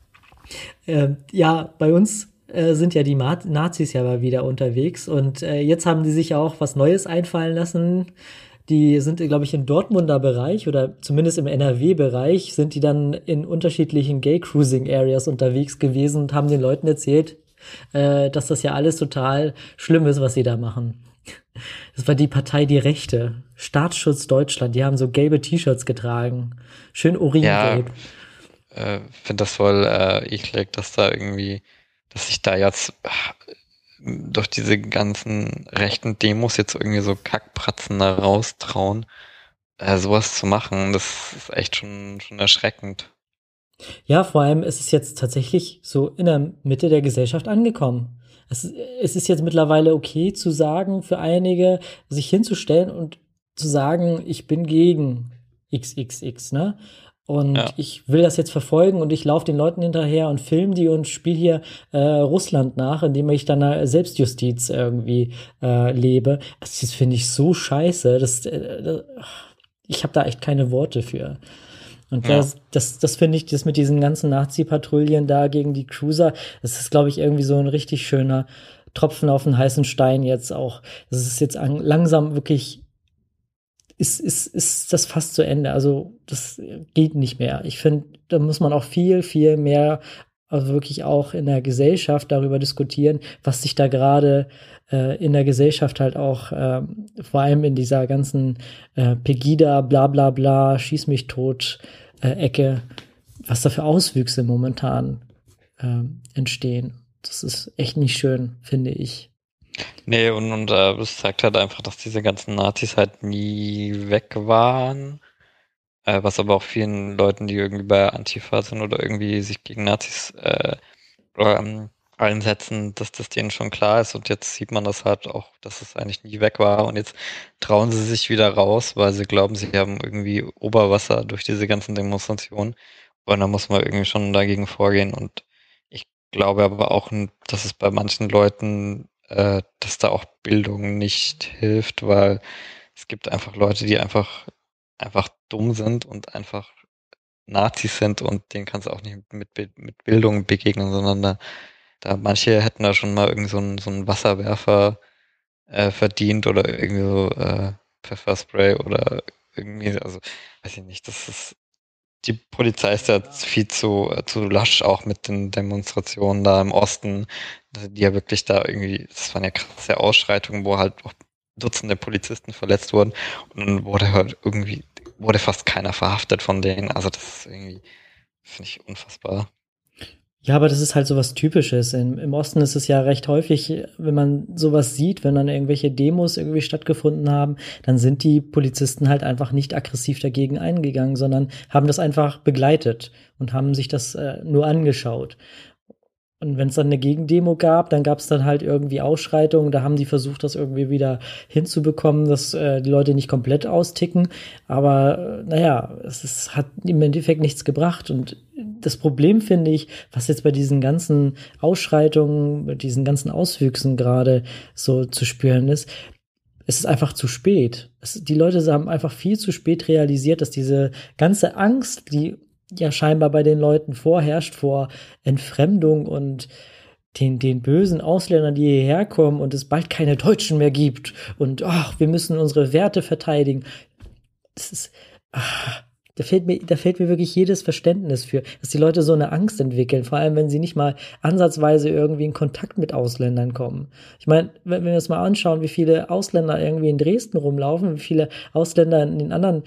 Ja, bei uns sind ja die Nazis ja mal wieder unterwegs und jetzt haben die sich ja auch was Neues einfallen lassen. die sind, glaube ich, im Dortmunder Bereich oder zumindest im NRW-Bereich sind die dann in unterschiedlichen Gay-Cruising-Areas unterwegs gewesen und haben den Leuten erzählt, dass das ja alles total schlimm ist, was sie da machen. Das war die Partei Die Rechte. Staatsschutz Deutschland. Die haben so gelbe T-Shirts getragen. Schön Ja, uringelb. finde das voll eklig, dass da irgendwie, dass sich da jetzt durch diese ganzen rechten Demos jetzt irgendwie so Kackpratzen da raustrauen, sowas zu machen. Das ist echt schon erschreckend. Ja, vor allem ist es jetzt tatsächlich so in der Mitte der Gesellschaft angekommen. Es ist jetzt mittlerweile okay zu sagen, für einige, sich hinzustellen und zu sagen, ich bin gegen XXX, ne? Und Ja. ich will das jetzt verfolgen und ich laufe den Leuten hinterher und film die und spiele hier Russland nach, indem ich dann Selbstjustiz irgendwie lebe. Das finde ich so scheiße. Ich habe da echt keine Worte für. Und Ja. das finde ich, das mit diesen ganzen Nazi-Patrouillen da gegen die Cruiser, das ist, glaube ich, irgendwie so ein richtig schöner Tropfen auf den heißen Stein jetzt auch. Das ist jetzt langsam wirklich, ist das fast zu Ende. Also, das geht nicht mehr. Ich finde, da muss man auch viel, viel mehr, also wirklich auch in der Gesellschaft darüber diskutieren, was sich da gerade in der Gesellschaft halt auch, vor allem in dieser ganzen Pegida, bla bla bla, schieß mich tot Ecke, was da für Auswüchse momentan entstehen. Das ist echt nicht schön, finde ich. Nee, und das zeigt halt einfach, dass diese ganzen Nazis halt nie weg waren. Was aber auch vielen Leuten, die irgendwie bei Antifa sind oder irgendwie sich gegen Nazis einsetzen, dass das denen schon klar ist. Und jetzt sieht man das halt auch, dass es eigentlich nie weg war. Und jetzt trauen sie sich wieder raus, weil sie glauben, sie haben irgendwie Oberwasser durch diese ganzen Demonstrationen. Und da muss man irgendwie schon dagegen vorgehen. Und ich glaube aber auch, dass es bei manchen Leuten, dass da auch Bildung nicht hilft, weil es gibt einfach Leute, die einfach dumm sind und einfach Nazis sind und denen kannst du auch nicht mit Bildung begegnen, sondern da manche hätten da schon mal irgend so einen Wasserwerfer verdient oder irgendwie so Pfefferspray oder irgendwie, also weiß ich nicht, das ist die Polizei ist ja viel zu lasch auch mit den Demonstrationen da im Osten, die ja wirklich da irgendwie, das waren ja krasse Ausschreitungen, wo halt auch Dutzende Polizisten verletzt wurden und dann wurde fast keiner verhaftet von denen. Also das ist irgendwie, finde ich unfassbar. Ja, aber das ist halt so was Typisches. Im Osten ist es ja recht häufig, wenn man sowas sieht, wenn dann irgendwelche Demos irgendwie stattgefunden haben, dann sind die Polizisten halt einfach nicht aggressiv dagegen eingegangen, sondern haben das einfach begleitet und haben sich das nur angeschaut. Und wenn es dann eine Gegendemo gab, dann gab es dann halt irgendwie Ausschreitungen. Da haben die versucht, das irgendwie wieder hinzubekommen, dass die Leute nicht komplett austicken. Aber naja, hat im Endeffekt nichts gebracht. Und das Problem finde ich, was jetzt bei diesen ganzen Ausschreitungen, bei diesen ganzen Auswüchsen gerade so zu spüren ist, es ist einfach zu spät. Die Leute haben einfach viel zu spät realisiert, dass diese ganze Angst, die ja scheinbar bei den Leuten vorherrscht, vor Entfremdung und den bösen Ausländern, die hierher kommen und es bald keine Deutschen mehr gibt und ach, wir müssen unsere Werte verteidigen. Das ist, ach, da fehlt mir wirklich jedes Verständnis für, dass die Leute so eine Angst entwickeln, vor allem wenn sie nicht mal ansatzweise irgendwie in Kontakt mit Ausländern kommen. Ich meine, wenn wir uns mal anschauen, wie viele Ausländer irgendwie in Dresden rumlaufen, wie viele Ausländer in den anderen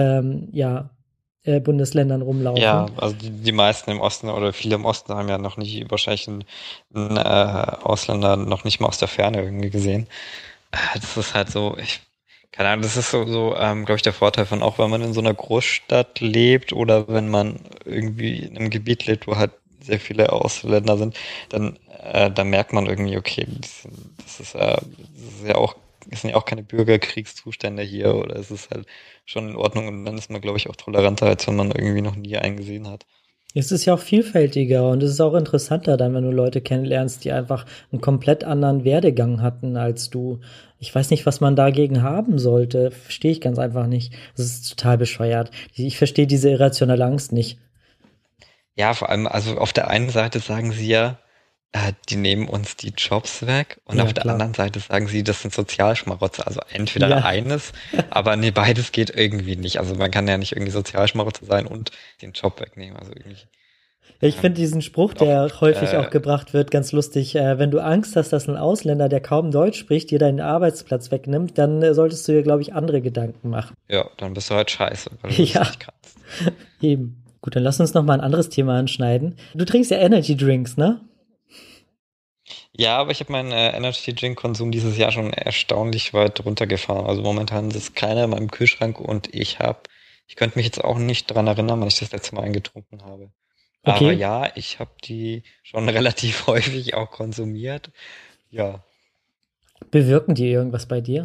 Bundesländern Ja, rumlaufen. also die meisten im Osten oder viele im Osten haben ja noch nicht wahrscheinlich einen Ausländer noch nicht mal aus der Ferne irgendwie gesehen. Das ist halt so, keine Ahnung, das ist glaube ich, der Vorteil von auch, wenn man in so einer Großstadt lebt oder wenn man irgendwie in einem Gebiet lebt, wo halt sehr viele Ausländer sind, dann merkt man irgendwie, okay, das ist ja auch, es sind ja auch keine Bürgerkriegszustände hier oder es ist halt schon in Ordnung und dann ist man, glaube ich, auch toleranter, als wenn man irgendwie noch nie einen gesehen hat. Es ist ja auch vielfältiger und es ist auch interessanter dann, wenn du Leute kennenlernst, die einfach einen komplett anderen Werdegang hatten als du. Ich weiß nicht, was man dagegen haben sollte. Verstehe ich ganz einfach nicht. Das ist total bescheuert. Ich verstehe diese irrationale Angst nicht. Ja, vor allem, also auf der einen Seite sagen sie ja, die nehmen uns die Jobs weg und Ja, auf der klar. anderen Seite sagen sie, das sind Sozialschmarotzer. Also entweder Ja. eines, aber nee, beides geht irgendwie nicht. Also man kann ja nicht irgendwie Sozialschmarotzer sein und den Job wegnehmen. Also irgendwie, Ich finde diesen Spruch, doch, der häufig auch gebracht wird, ganz lustig. Wenn du Angst hast, dass ein Ausländer, der kaum Deutsch spricht, dir deinen Arbeitsplatz wegnimmt, dann solltest du dir, glaube ich, andere Gedanken machen. ja, dann bist du halt scheiße, weil du das Ja, nicht kannst. eben. Gut, dann lass uns noch mal ein anderes Thema anschneiden. Du trinkst ja Energy Drinks, ne? Ja, aber ich habe meinen Energy Drink Konsum dieses Jahr schon erstaunlich weit runtergefahren. Also momentan ist keiner in meinem Kühlschrank und ich könnte mich jetzt auch nicht dran erinnern, wann ich das letzte Mal einen getrunken habe. Aber Okay. ja, ich habe die schon relativ häufig auch konsumiert. Ja. Bewirken die irgendwas bei dir?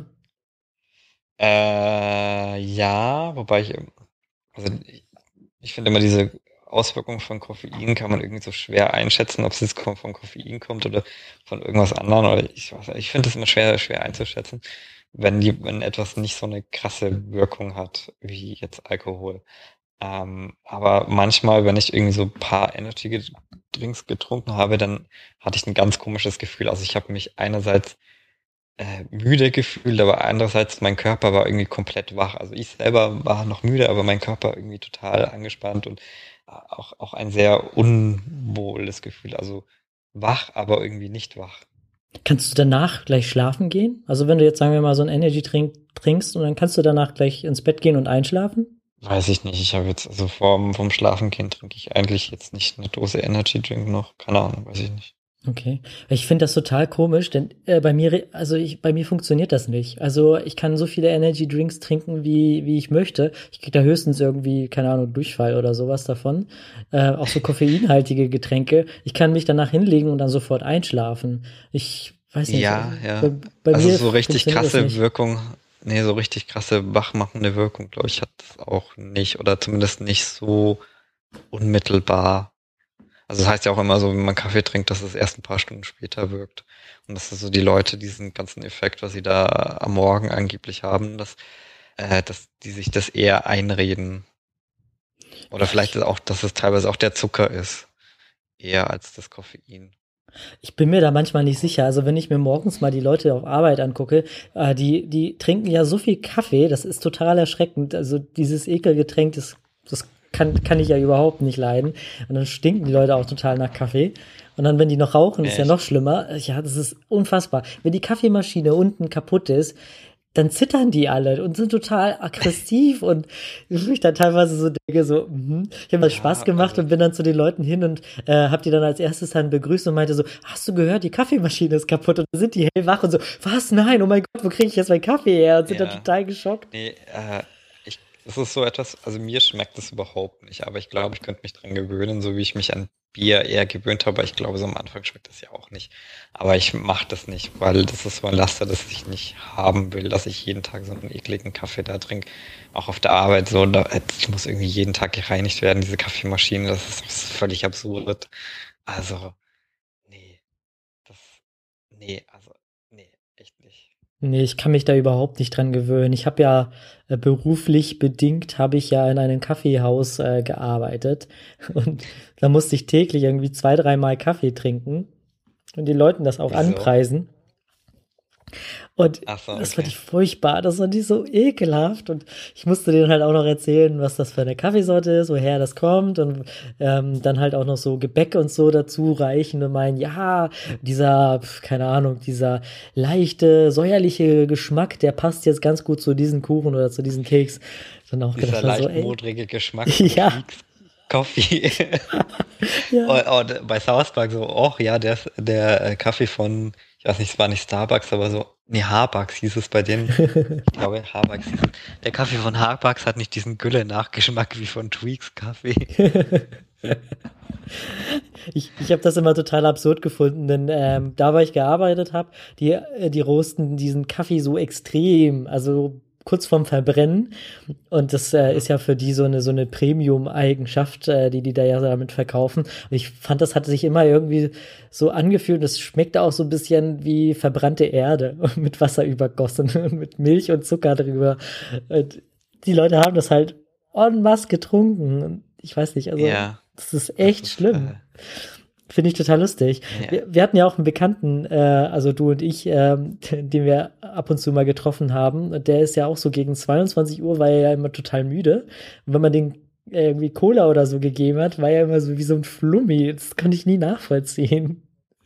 Ja, wobei also ich finde immer diese Auswirkungen von Koffein kann man irgendwie so schwer einschätzen, ob es jetzt von Koffein kommt oder von irgendwas anderem. Oder ich weiß nicht, ich finde es immer schwer einzuschätzen, wenn etwas nicht so eine krasse Wirkung hat wie jetzt Alkohol. Aber manchmal, wenn ich irgendwie so ein paar Energy Drinks getrunken habe, dann hatte ich ein ganz komisches Gefühl. Also ich habe mich einerseits müde gefühlt, aber andererseits mein Körper war irgendwie komplett wach. Also ich selber war noch müde, aber mein Körper irgendwie total angespannt und auch ein sehr unwohles Gefühl. Also wach, aber irgendwie nicht wach. Kannst du danach gleich schlafen gehen? Also wenn du jetzt, sagen wir mal, so einen Energy Drink trinkst und dann kannst du danach gleich ins Bett gehen und einschlafen? Weiß ich nicht. Ich habe jetzt, also vom Schlafengehen trinke ich eigentlich jetzt nicht eine Dose Energy Drink noch. Keine Ahnung, weiß ich nicht. Okay. Ich finde das total komisch, denn bei mir funktioniert das nicht. Also ich kann so viele Energy Drinks trinken, wie ich möchte. Ich krieg da höchstens irgendwie, keine Ahnung, Durchfall oder sowas davon. Auch so koffeinhaltige Getränke. Ich kann mich danach hinlegen und dann sofort einschlafen. Ich weiß nicht, Ja, bei, ja. bei Also mir so richtig funktioniert das krasse nicht. Wirkung, nee, so richtig krasse wachmachende Wirkung, glaube ich, hat das auch nicht. Oder zumindest nicht so unmittelbar. Also das heißt ja auch immer so, wenn man Kaffee trinkt, dass es erst ein paar Stunden später wirkt. Und dass so die Leute diesen ganzen Effekt, was sie da am Morgen angeblich haben, dass die sich das eher einreden. Oder Ja, vielleicht ist auch, dass es teilweise auch der Zucker ist, eher als das Koffein. ich bin mir da manchmal nicht sicher. Also wenn ich mir morgens mal die Leute auf Arbeit angucke, die trinken ja so viel Kaffee, das ist total erschreckend. Also dieses Ekelgetränk, das kann ich ja überhaupt nicht leiden. Und dann stinken die Leute auch total nach Kaffee. Und dann, wenn die noch rauchen, ist ja noch Echt? schlimmer. Ja, das ist unfassbar. Wenn die Kaffeemaschine unten kaputt ist, dann zittern die alle und sind total aggressiv und ich dann teilweise so denke, so, ich habe mal Spaß Ja, gemacht also und bin dann zu den Leuten hin und habe die dann als erstes dann begrüßt und meinte so, hast du gehört, die Kaffeemaschine ist kaputt und dann sind die hellwach und so, was, nein, oh mein Gott, wo kriege ich jetzt meinen Kaffee her und sind dann ja. total geschockt. Nee, das ist so etwas, also mir schmeckt das überhaupt nicht, aber ich glaube, ich könnte mich dran gewöhnen, so wie ich mich an Bier eher gewöhnt habe. Ich glaube, so am Anfang schmeckt das ja auch nicht. Aber ich mache das nicht, weil das ist so ein Laster, das ich nicht haben will, dass ich jeden Tag so einen ekligen Kaffee da trinke. Auch auf der Arbeit so, die muss irgendwie jeden Tag gereinigt werden, diese Kaffeemaschine, das ist völlig absurd. Also, nee, das, nee, echt nicht. Nee, ich kann mich da überhaupt nicht dran gewöhnen. Ich habe ja beruflich bedingt, habe ich ja in einem Kaffeehaus gearbeitet und da musste ich täglich irgendwie 2, 3 Mal Kaffee trinken und den Leuten das auch Wieso? anpreisen. Und Ach so, das fand okay. ich furchtbar, das fand ich so ekelhaft. Und ich musste denen halt auch noch erzählen, was das für eine Kaffeesorte ist, woher das kommt. Und dann halt auch noch so Gebäck und so dazu reichen und meinen, ja, keine Ahnung, dieser leichte, säuerliche Geschmack, der passt jetzt ganz gut zu diesem Kuchen oder zu diesem Keks. Dann auch Dieser gedacht, war so, leicht ey, modrige Geschmack von ja, Tweaks Coffee. ja. Und bei South Park so, och ja, der Kaffee von, ich weiß nicht, es war nicht Starbucks, aber so, nee, Starbucks hieß es bei denen. Ich glaube, Starbucks hieß es. Der Kaffee von Starbucks hat nicht diesen Gülle-Nachgeschmack wie von Tweaks Kaffee. Ich habe das immer total absurd gefunden, denn da, wo ich gearbeitet habe, die roasten diesen Kaffee so extrem, also kurz vorm Verbrennen. Und das Mhm. ist ja für die so eine Premium-Eigenschaft, die da ja damit verkaufen. Und ich fand, das hat sich immer irgendwie so angefühlt. Das schmeckte auch so ein bisschen wie verbrannte Erde mit Wasser übergossen und mit Milch und Zucker drüber. Und die Leute haben das halt en masse getrunken. Und ich weiß nicht, also Ja, das ist das echt ist, schlimm. Finde ich total lustig. Ja. Wir hatten ja auch einen Bekannten, also du und ich, den wir ab und zu mal getroffen haben. Und der ist ja auch so gegen 22 Uhr, war er ja immer total müde. Und wenn man den irgendwie Cola oder so gegeben hat, war er immer so wie so ein Flummi. Das konnte ich nie nachvollziehen.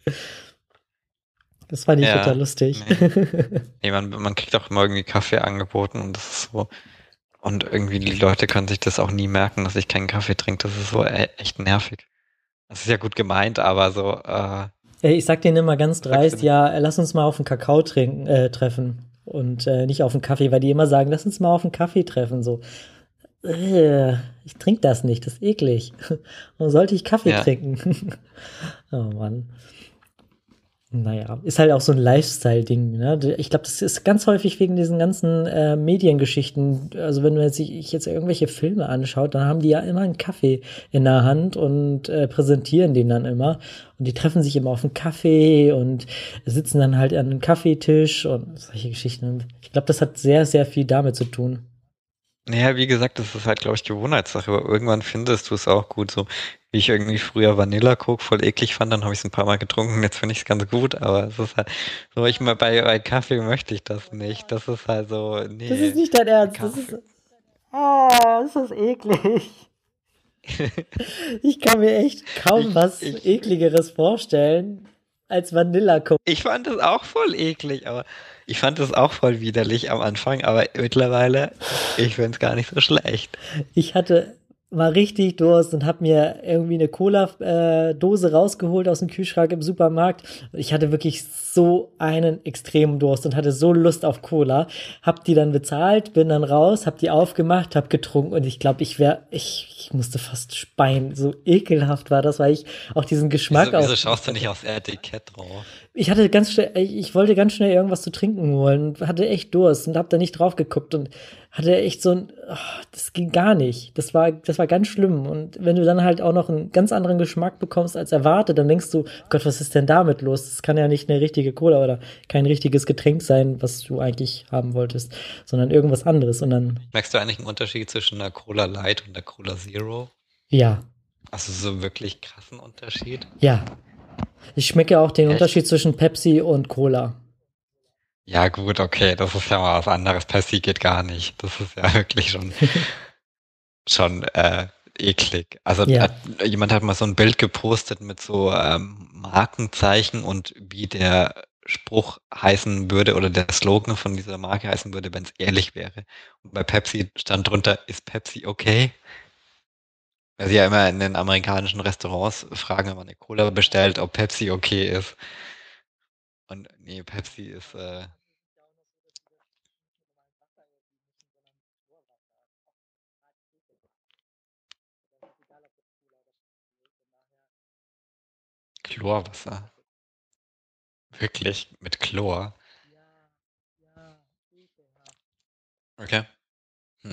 Das fand ich total Ja, lustig. nee. Nee, man kriegt auch immer irgendwie Kaffee angeboten und das ist so. Und irgendwie die Leute können sich das auch nie merken, dass ich keinen Kaffee trinke. Das ist so echt nervig. Das ist ja gut gemeint, aber so, Ich sag denen immer ganz sagst du dreist, nicht. ja, lass uns mal auf einen Kakao treffen. Und nicht auf einen Kaffee, weil die immer sagen, lass uns mal auf einen Kaffee treffen. So, ich trinke das nicht, das ist eklig. Warum sollte ich Kaffee Ja, trinken? Oh Mann. Naja, ist halt auch so ein Lifestyle-Ding, ne? Ich glaube, das ist ganz häufig wegen diesen ganzen Mediengeschichten. Also wenn man sich jetzt irgendwelche Filme anschaut, dann haben die ja immer einen Kaffee in der Hand und präsentieren den dann immer. Und die treffen sich immer auf einen Kaffee und sitzen dann halt an einem Kaffeetisch und solche Geschichten. Und ich glaube, das hat sehr, sehr viel damit zu tun. naja, wie gesagt, das ist halt, glaube ich, Gewohnheitssache, aber irgendwann findest du es auch gut. So wie ich irgendwie früher Vanilla Coke voll eklig fand, dann habe ich es ein paar Mal getrunken, jetzt finde ich es ganz gut, aber es ist halt so, bei Kaffee möchte ich das nicht. Das ist halt so, Das ist nee, nicht dein Ernst. Das ist. Kaffee. Oh, ist das eklig. Ich kann mir echt kaum Ich, was ich, Ekligeres vorstellen als Vanilla-Coke. ich fand es auch voll eklig, aber ich fand es auch voll widerlich am Anfang, aber mittlerweile, ich finde es gar nicht so schlecht. Ich hatte mal richtig Durst und habe mir irgendwie eine Cola-Dose rausgeholt aus dem Kühlschrank im Supermarkt. Ich hatte wirklich so einen extremen Durst und hatte so Lust auf Cola. Hab die dann bezahlt, bin dann raus, hab die aufgemacht, hab getrunken und ich glaube, ich musste fast speien. So ekelhaft war das, weil ich auch diesen Geschmack Wieso auch schaust nicht du nicht hatte. aufs Etikett drauf? Ich hatte ganz schnell, ich wollte ganz schnell irgendwas zu trinken holen und hatte echt Durst und hab da nicht drauf geguckt und hatte echt so ein, das ging gar nicht. Das war ganz schlimm. Und wenn du dann halt auch noch einen ganz anderen Geschmack bekommst als erwartet, dann denkst du, Gott, was ist denn damit los? Das kann ja nicht eine richtige Cola oder kein richtiges Getränk sein, was du eigentlich haben wolltest, sondern irgendwas anderes. Und dann, Merkst du eigentlich einen Unterschied zwischen einer Cola Light und der Cola Zero? ja, Also so wirklich krassen Unterschied? ja. Ich schmecke auch den Echt? Unterschied zwischen Pepsi und Cola. Ja gut, okay, das ist ja mal was anderes. Pepsi geht gar nicht. Das ist ja wirklich schon eklig. Also Ja. jemand hat mal so ein Bild gepostet mit so Markenzeichen und wie der Spruch heißen würde oder der Slogan von dieser Marke heißen würde, wenn es ehrlich wäre. Und bei Pepsi stand drunter, ist Pepsi okay? Weil sie ja immer in den amerikanischen Restaurants fragen, wenn man eine Cola bestellt, ob Pepsi okay ist. Und nee, Pepsi ist Chlorwasser. Wirklich mit Chlor. Okay. Hm.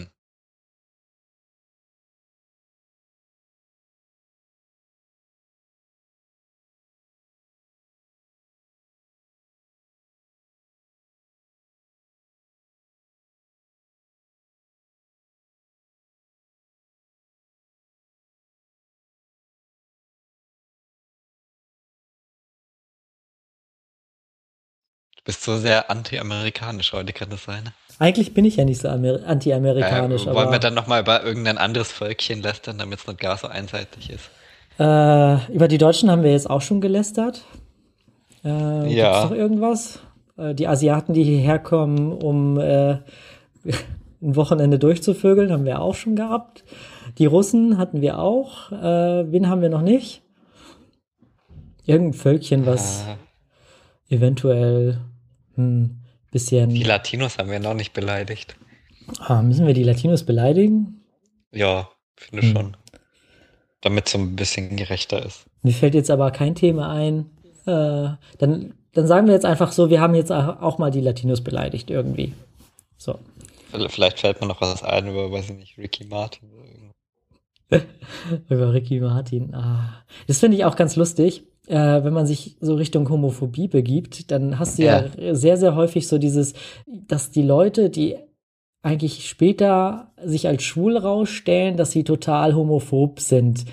Du bist so sehr anti-amerikanisch heute, kann das sein? Eigentlich bin ich ja nicht so anti-amerikanisch, Wollen wir aber dann nochmal über irgendein anderes Völkchen lästern, damit es nicht gar so einseitig ist? über die Deutschen haben wir jetzt auch schon gelästert. Gibt es noch Ja. irgendwas? Die Asiaten, die hierher kommen, um ein Wochenende durchzuvögeln, haben wir auch schon gehabt. Die Russen hatten wir auch. Wen haben wir noch nicht? Irgendein Völkchen, was Äh, eventuell die bisschen. Latinos haben wir noch nicht beleidigt. Müssen wir die Latinos beleidigen? Ja, finde Hm. schon. Damit es so ein bisschen gerechter ist. Mir fällt jetzt aber kein Thema ein. Dann sagen wir jetzt einfach so, wir haben jetzt auch mal die Latinos beleidigt irgendwie. So. Vielleicht fällt mir noch was ein über, weiß ich nicht, Ricky Martin oder irgendwas. Über Ricky Martin. Das finde ich auch ganz lustig. Wenn man sich so Richtung Homophobie begibt, dann hast du Ja, ja sehr, sehr häufig so dieses, dass die Leute, die eigentlich später sich als schwul rausstellen, dass sie total homophob sind.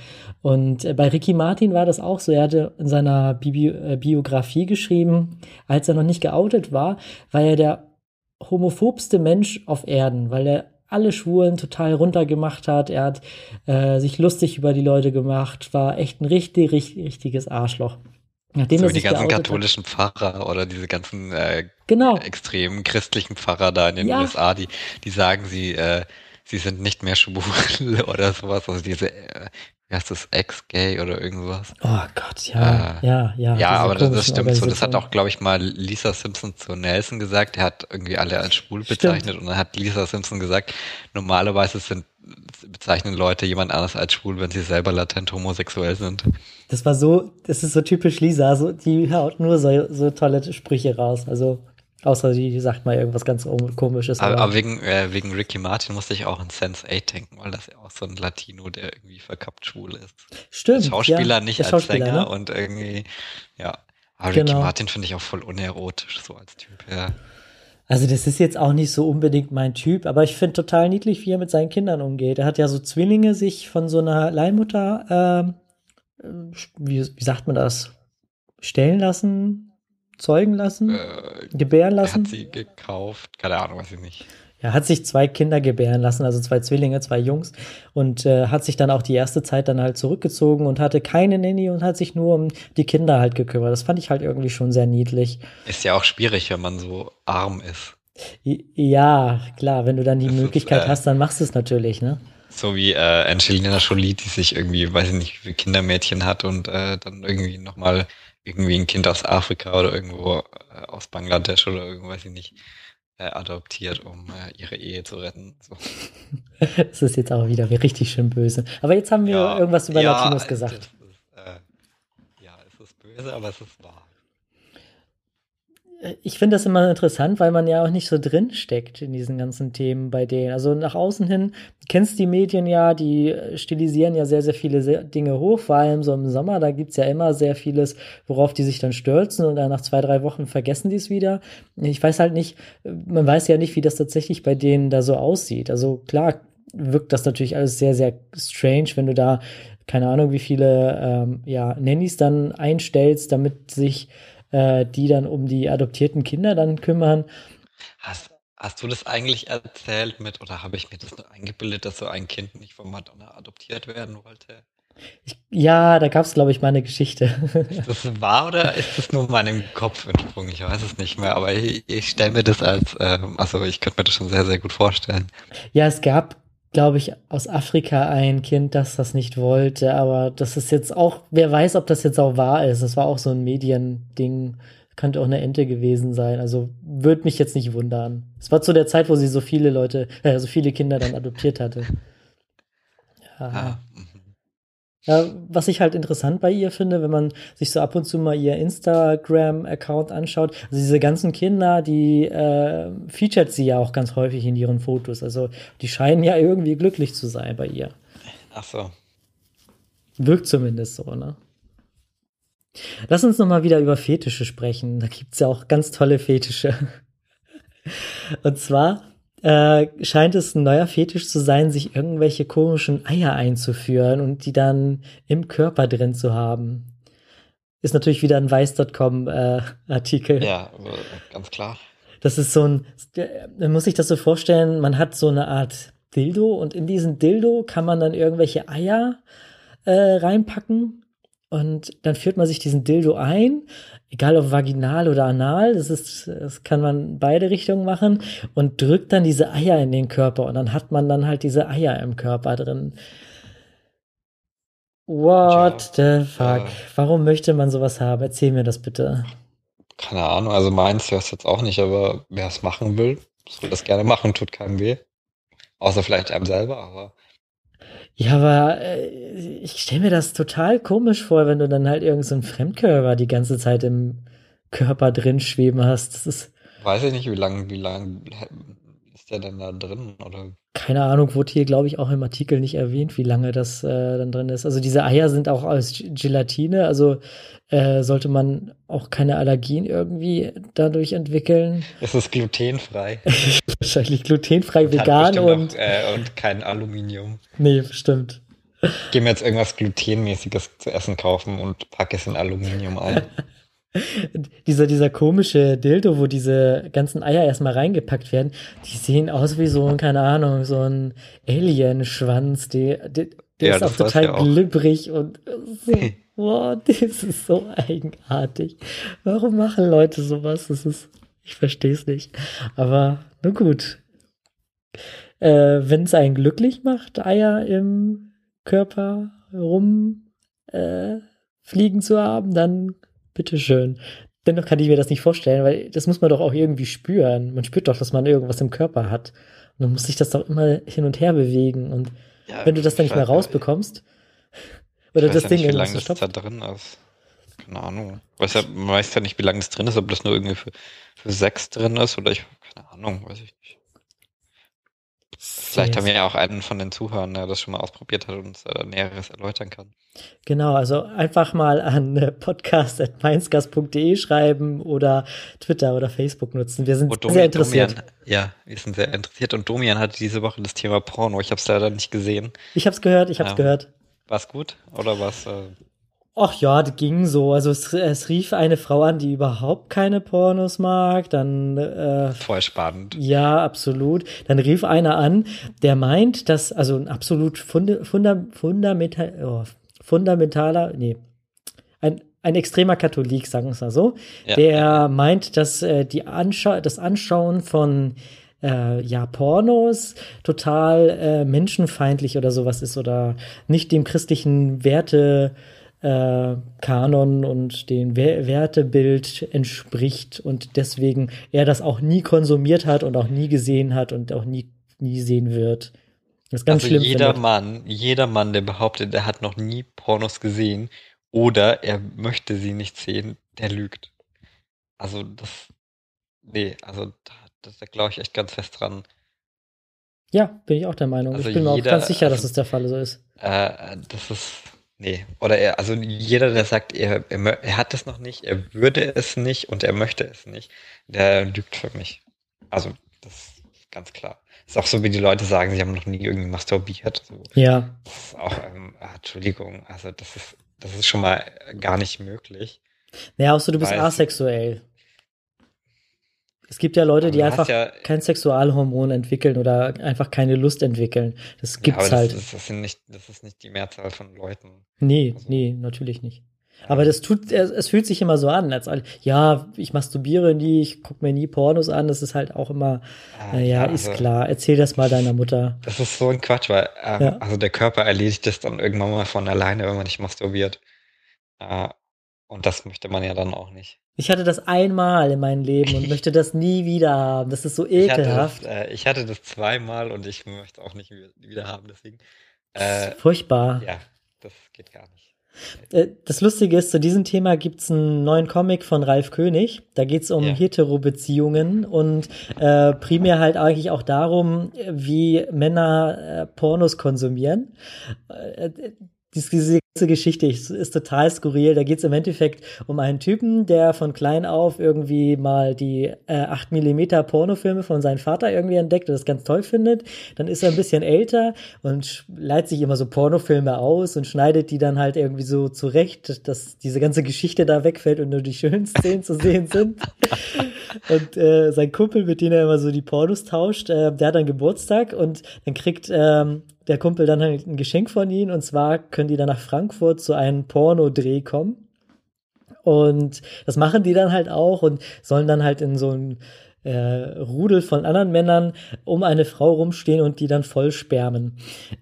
Und bei Ricky Martin war das auch so. Er hatte in seiner Biografie geschrieben, als er noch nicht geoutet war er der homophobste Mensch auf Erden, weil er alle Schwulen total runtergemacht hat. Er hat sich lustig über die Leute gemacht, war echt ein richtiges Arschloch. Nachdem So er wie die sich ganzen geoutet hat. katholischen Pfarrer oder diese ganzen Genau, extremen christlichen Pfarrer da in den ja, USA, die sagen, sie sind nicht mehr schwul oder sowas. Also diese, wie heißt das, Ex-Gay oder irgendwas. oh Gott, ja, Äh, ja, ja, diese aber das komischen stimmt so. Das hat Organisationen. auch, glaube ich, mal Lisa Simpson zu Nelson gesagt. Er hat irgendwie alle als schwul Stimmt. bezeichnet und dann hat Lisa Simpson gesagt, normalerweise bezeichnen Leute jemand anderes als schwul, wenn sie selber latent homosexuell sind. Das ist so typisch Lisa, so, die haut nur so tolle Sprüche raus. Also, außer die sagt mal irgendwas ganz Komisches, Aber aber wegen Ricky Martin musste ich auch an Sense8 denken, weil das ja auch so ein Latino, der irgendwie verkappt schwul ist. Als stimmt, ja, Schauspieler, der nicht als Schauspieler, Sänger ne? und irgendwie, ja. Aber Ricky Genau. Martin finde ich auch voll unerotisch, so als Typ, ja. Also, das ist jetzt auch nicht so unbedingt mein Typ, aber ich finde total niedlich, wie er mit seinen Kindern umgeht. Er hat ja so Zwillinge sich von so einer Leihmutter, wie sagt man das? Stellen lassen, zeugen lassen, gebären Er hat lassen. sie gekauft, keine Ahnung, weiß ich nicht. Er hat sich 2 Kinder gebären lassen, also 2 Zwillinge, 2 Jungs und hat sich dann auch die erste Zeit dann halt zurückgezogen und hatte keine Nanny und hat sich nur um die Kinder halt gekümmert. Das fand ich halt irgendwie schon sehr niedlich. Ist ja auch schwierig, wenn man so arm ist. Ja, klar, wenn du dann die Das ist Möglichkeit hast, dann machst du es natürlich, ne? so wie Angelina Jolie, die sich irgendwie, weiß ich nicht, wie viele Kindermädchen hat und dann irgendwie nochmal irgendwie ein Kind aus Afrika oder irgendwo aus Bangladesch oder irgendwo, weiß ich nicht, adoptiert, um ihre Ehe zu retten. So. Das ist jetzt auch wieder richtig schön böse. Aber jetzt haben wir irgendwas über Latinos Das gesagt. ist, ja, es ist böse, aber es ist wahr. Ich finde das immer interessant, weil man ja auch nicht so drin steckt in diesen ganzen Themen bei denen. Also nach außen hin, du kennst die Medien ja, die stilisieren ja sehr, sehr viele Dinge hoch, vor allem so im Sommer, da gibt's ja immer sehr vieles, worauf die sich dann stürzen und dann nach 2, 3 Wochen vergessen die es wieder. Ich weiß halt nicht, man weiß ja nicht, wie das tatsächlich bei denen da so aussieht. Also klar wirkt das natürlich alles sehr, sehr strange, wenn du da, keine Ahnung, wie viele Nannies dann einstellst, damit sich die dann um die adoptierten Kinder dann kümmern. Hast du das eigentlich erzählt oder habe ich mir das nur eingebildet, dass so ein Kind nicht von Madonna adoptiert werden wollte? Ja, da gab es, glaube ich, mal eine Geschichte. Ist das wahr oder ist das nur meinem Kopf entsprungen? Ich weiß es nicht mehr, aber ich stelle mir das also ich könnte mir das schon sehr, sehr gut vorstellen. Ja, es gab, glaube ich, aus Afrika ein Kind, das nicht wollte, aber das ist jetzt auch, wer weiß, ob das jetzt auch wahr ist. Das war auch so ein Mediending, könnte auch eine Ente gewesen sein. Also würde mich jetzt nicht wundern. Es war zu der Zeit, wo sie so viele Kinder dann adoptiert hatte. Ja. Ja, was ich halt interessant bei ihr finde, wenn man sich so ab und zu mal ihr Instagram-Account anschaut, also diese ganzen Kinder, die featuret sie ja auch ganz häufig in ihren Fotos. Also die scheinen ja irgendwie glücklich zu sein bei ihr. Ach so. Wirkt zumindest so, ne? Lass uns noch mal wieder über Fetische sprechen. Da gibt's ja auch ganz tolle Fetische. Und zwar scheint es ein neuer Fetisch zu sein, sich irgendwelche komischen Eier einzuführen und die dann im Körper drin zu haben. Ist natürlich wieder ein Weiß.com Artikel. Ja, ganz klar. Das ist man muss sich das so vorstellen, man hat so eine Art Dildo und in diesen Dildo kann man dann irgendwelche Eier reinpacken und dann führt man sich diesen Dildo ein, egal ob vaginal oder anal, das kann man beide Richtungen machen und drückt dann diese Eier in den Körper und dann hat man dann halt diese Eier im Körper drin. What the fuck? Warum möchte man sowas haben? Erzähl mir das bitte. Keine Ahnung, also meins wäre es jetzt auch nicht, aber wer es machen will, soll das gerne machen, tut keinem weh. Außer vielleicht einem selber, aber. Ja, aber ich stelle mir das total komisch vor, wenn du dann halt irgend so einen Fremdkörper die ganze Zeit im Körper drin schweben hast. Das ist, Weiß ich nicht, wie lang ist der denn da drin, oder? keine Ahnung, wurde hier, glaube ich, auch im Artikel nicht erwähnt, wie lange das dann drin ist. Also diese Eier sind auch aus Gelatine, also sollte man auch keine Allergien irgendwie dadurch entwickeln. Es ist glutenfrei. Wahrscheinlich glutenfrei, Und hat vegan bestimmt und auch, und kein Aluminium. nee, bestimmt. Ich gehe mir jetzt irgendwas Glutenmäßiges zu essen kaufen und packe es in Aluminium ein. Dieser komische Dildo, wo diese ganzen Eier erstmal reingepackt werden, die sehen aus wie so ein, keine Ahnung, so ein Alienschwanz. Der Ja, ist auch das war's ja total auch. glibberig und so, wow, das ist so eigenartig. Warum machen Leute sowas? Ich verstehe es nicht. Aber na gut. Wenn es einen glücklich macht, Eier im Körper rum fliegen zu haben, dann bitteschön. Dennoch kann ich mir das nicht vorstellen, weil das muss man doch auch irgendwie spüren. Man spürt doch, dass man irgendwas im Körper hat. Und dann muss sich das doch immer hin und her bewegen. Und Ja, wenn du das dann nicht mehr rausbekommst, ich oder weiß das ja Ding nicht, wie irgendwas lange das da verstopft. drin ist. Keine Ahnung. Man weiß ja nicht, wie lange das drin ist, ob das nur irgendwie für Sex drin ist oder keine Ahnung, weiß ich nicht. Vielleicht Sehr, haben wir ja auch einen von den Zuhörern, der das schon mal ausprobiert hat und uns Näheres erläutern kann. genau, also einfach mal an podcast@meinsgast.de schreiben oder Twitter oder Facebook nutzen. Wir sind Oh, sehr, sehr interessiert. Domian, ja, wir sind sehr interessiert und Domian hatte diese Woche das Thema Porno. Ich habe es leider nicht gesehen. Ich hab's Ähm, gehört. war's gut oder was? Ach ja, das ging so. Also es rief eine Frau an, die überhaupt keine Pornos mag. Dann Voll spannend. ja, absolut. Dann rief einer an, der meint, dass also ein absolut fundamentaler, nee, ein extremer Katholik, sagen wir es mal so, Ja, der ja, ja. meint, dass das Anschauen von ja, Pornos total menschenfeindlich oder sowas ist oder nicht dem christlichen Kanon und dem Wertebild entspricht und deswegen er das auch nie konsumiert hat und auch nie gesehen hat und auch nie sehen wird. Das ganz Also schlimm findet. jeder Mann, der behauptet, er hat noch nie Pornos gesehen oder er möchte sie nicht sehen, der lügt. Also nee, also da glaube ich echt ganz fest dran. Ja, bin ich auch der Meinung. Also Ich bin mir auch ganz sicher, dass also es der Fall so ist. das ist, nee, also jeder, der sagt, er hat es noch nicht, er würde es nicht und er möchte es nicht, der lügt für mich. Also, das ist ganz klar. Ist auch so, wie die Leute sagen, sie haben noch nie irgendwie masturbiert. So. Ja. Das ist auch, Entschuldigung, also das ist schon mal gar nicht möglich, Naja, auch so, du bist weil asexuell. Es gibt ja Leute, aber die du hast einfach ja, kein Sexualhormon entwickeln oder einfach keine Lust entwickeln. Das ja, aber gibt's halt. das ist nicht die Mehrzahl von Leuten. Nee, Also, nee, natürlich nicht. Aber ähm, es fühlt sich immer so an, ja, ich masturbiere nie, ich guck mir nie Pornos an, das ist halt auch immer, ja, ja, ist also klar, erzähl das mal deiner Mutter. das ist so ein Quatsch, weil Ja. also der Körper erledigt das dann irgendwann mal von alleine, wenn man nicht masturbiert. Äh, und das möchte man ja dann auch nicht. Ich hatte das einmal in meinem Leben und möchte das nie wieder haben. Das ist so ekelhaft. Ich hatte das zweimal und ich möchte es auch nicht wieder haben, deswegen. Das ist Äh, furchtbar. ja, das geht gar nicht. Das Lustige ist, zu diesem Thema gibt's einen neuen Comic von Ralf König. Da geht's um Ja. Hetero-Beziehungen und primär halt eigentlich auch darum, wie Männer Pornos konsumieren. Diese ganze Geschichte ist total skurril. Da geht's im Endeffekt um einen Typen, der von klein auf irgendwie mal die 8 Millimeter Pornofilme von seinem Vater irgendwie entdeckt und das ganz toll findet. Dann ist er ein bisschen älter und leiht sich immer so Pornofilme aus und schneidet die dann halt irgendwie so zurecht, dass diese ganze Geschichte da wegfällt und nur die schönen Szenen zu sehen sind. Und sein Kumpel, mit dem er immer so die Pornos tauscht, der hat dann Geburtstag und dann kriegt der Kumpel dann halt ein Geschenk von ihm und zwar können die dann nach Frankfurt zu einem Pornodreh kommen und das machen die dann halt auch und sollen dann halt in so ein Rudel von anderen Männern um eine Frau rumstehen und die dann voll spermen.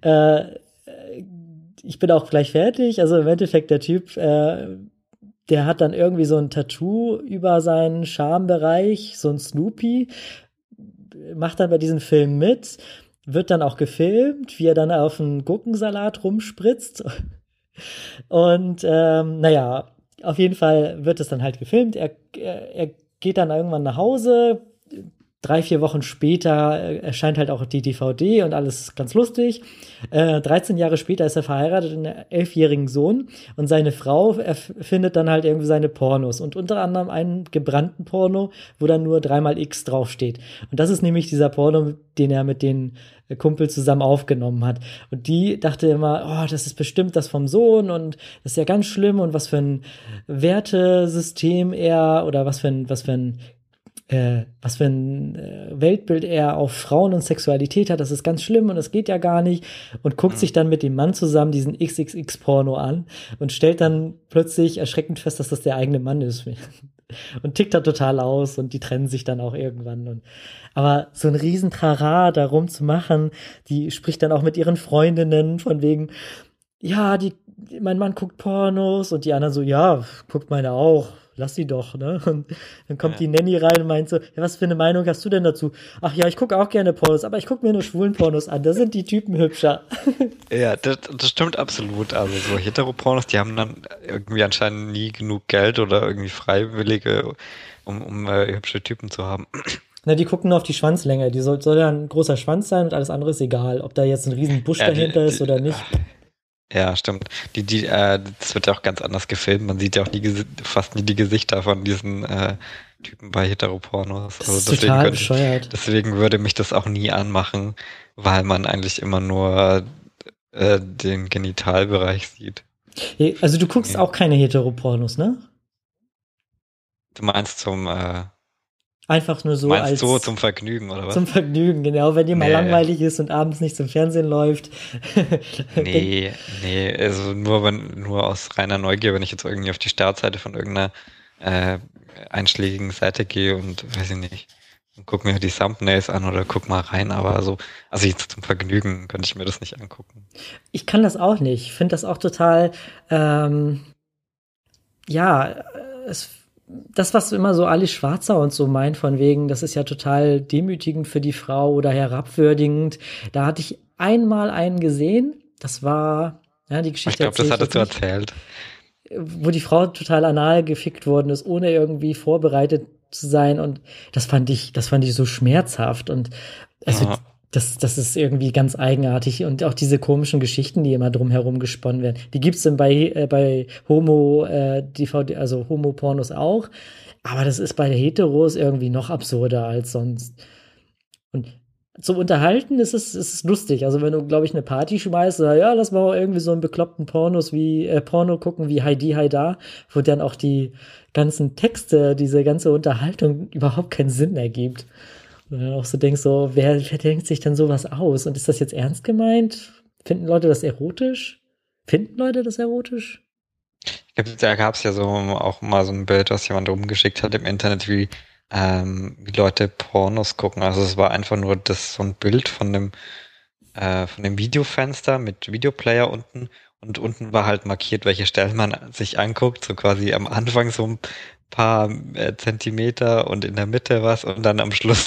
Ich bin auch gleich fertig, also im Endeffekt der Typ, der hat dann irgendwie so ein Tattoo über seinen Schambereich, so ein Snoopy, macht dann bei diesem Film mit, wird dann auch gefilmt, wie er dann auf einen Gurkensalat rumspritzt. Und naja, auf jeden Fall wird es dann halt gefilmt. Er geht dann irgendwann nach Hause, 3-4 Wochen später erscheint halt auch die DVD und alles ganz lustig. 13 Jahre später ist er verheiratet, einen 11-jährigen Sohn, und seine Frau findet dann halt irgendwie seine Pornos und unter anderem einen gebrannten Porno, wo dann nur 3x draufsteht. Und das ist nämlich dieser Porno, den er mit den Kumpel zusammen aufgenommen hat. Und die dachte immer, oh, das ist bestimmt das vom Sohn und das ist ja ganz schlimm und was für ein Wertesystem er oder was für ein Weltbild er auf Frauen und Sexualität hat, das ist ganz schlimm und das geht ja gar nicht, und guckt sich dann mit dem Mann zusammen diesen XXX-Porno an und stellt dann plötzlich erschreckend fest, dass das der eigene Mann ist. Und tickt da total aus und die trennen sich dann auch irgendwann. Aber so ein riesen Trara darum zu machen, die spricht dann auch mit ihren Freundinnen von wegen, ja, mein Mann guckt Pornos, und die anderen so, ja, guckt meine auch, lass sie doch, ne? Und dann kommt die Nanny rein und meint so, ja, was für eine Meinung hast du denn dazu? Ach ja, ich gucke auch gerne Pornos, aber ich gucke mir nur schwulen Pornos an, da sind die Typen hübscher. Ja, das stimmt absolut. Also so Heteropornos, die haben dann irgendwie anscheinend nie genug Geld oder irgendwie Freiwillige, um hübsche Typen zu haben. Na, die gucken nur auf die Schwanzlänge, die soll ja ein großer Schwanz sein und alles andere ist egal, ob da jetzt ein riesen Busch dahinter ist oder nicht. Ja, stimmt. Das wird ja auch ganz anders gefilmt. Man sieht ja auch fast nie die Gesichter von diesen Typen bei Heteropornos. Das ist total bescheuert. Deswegen würde mich das auch nie anmachen, weil man eigentlich immer nur den Genitalbereich sieht. Also du guckst auch keine Heteropornos, ne? Du meinst einfach nur so zum Vergnügen, oder was? Zum Vergnügen, genau, wenn dir mal langweilig ist und abends nicht zum Fernsehen läuft. Nee, also nur aus reiner Neugier, wenn ich jetzt irgendwie auf die Startseite von irgendeiner einschlägigen Seite gehe und weiß ich nicht, und guck mir die Thumbnails an oder guck mal rein, aber also jetzt zum Vergnügen könnte ich mir das nicht angucken. Ich kann das auch nicht. Ich finde das auch total, das, was immer so Alice Schwarzer und so meint, von wegen, das ist ja total demütigend für die Frau oder herabwürdigend. Da hatte ich einmal einen gesehen, das war, ja, die Geschichte. Ich glaube, das hattest du erzählt. Wo die Frau total anal gefickt worden ist, ohne irgendwie vorbereitet zu sein, und das fand ich so schmerzhaft, und also das ist irgendwie ganz eigenartig, und auch diese komischen Geschichten, die immer drumherum gesponnen werden, die gibt's dann bei Homo-DVD, also Homo-Pornos auch, aber das ist bei Heteros irgendwie noch absurder als sonst. Und zum Unterhalten ist es lustig. Also wenn du, glaube ich, eine Party schmeißt, ja, lass mal irgendwie so einen bekloppten Porno gucken wie Heidi Haida, wo dann auch die ganzen Texte, diese ganze Unterhaltung überhaupt keinen Sinn ergibt. Und dann auch so denkst, wer denkt sich denn sowas aus? Und ist das jetzt ernst gemeint? Finden Leute das erotisch? Ich glaube, da gab es ja so auch mal so ein Bild, was jemand rumgeschickt hat im Internet, wie Leute Pornos gucken. Also es war einfach nur so ein Bild von dem Videofenster mit Videoplayer unten, und unten war halt markiert, welche Stellen man sich anguckt, so quasi am Anfang so ein paar Zentimeter und in der Mitte was und dann am Schluss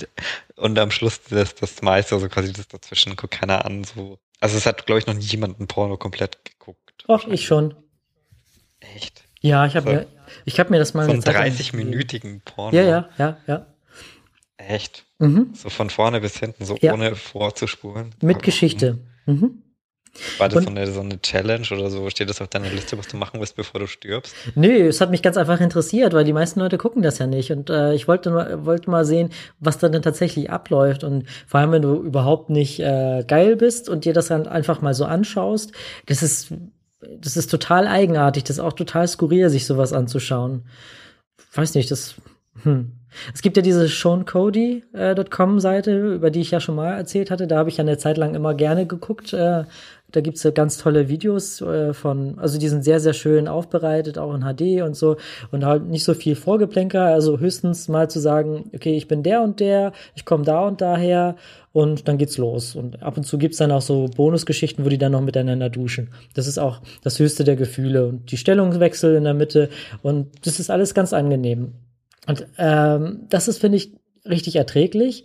das meiste, also quasi das dazwischen, guckt keiner an. So. Also es hat, glaube ich, noch nie jemand ein Porno komplett geguckt. Ach, ich schon. Echt? Ja, ich hab mir das mal... So einen 30-minütigen Porno? Ja. Echt? Mhm. So von vorne bis hinten, so ohne vorzuspulen? Mit Geschichte. Mhm. War das so eine Challenge oder so? Steht das auf deiner Liste, was du machen willst, bevor du stirbst? Nö, es hat mich ganz einfach interessiert, weil die meisten Leute gucken das ja nicht. Und ich wollte mal sehen, was da denn tatsächlich abläuft. Und vor allem, wenn du überhaupt nicht geil bist und dir das dann einfach mal so anschaust, das ist total eigenartig. Das ist auch total skurril, sich sowas anzuschauen. Weiß nicht, Es gibt ja diese SeanCody.com-Seite, über die ich ja schon mal erzählt hatte. Da habe ich ja eine Zeit lang immer gerne geguckt. Da gibt's ja ganz tolle Videos also die sind sehr, sehr schön aufbereitet, auch in HD und so. Und halt nicht so viel Vorgeplänker, also höchstens mal zu sagen, okay, ich bin der und der, ich komme da und daher, und dann geht's los. Und ab und zu gibt's dann auch so Bonusgeschichten, wo die dann noch miteinander duschen. Das ist auch das höchste der Gefühle. Und die Stellungswechsel in der Mitte, und das ist alles ganz angenehm. Und das ist, finde ich, richtig erträglich.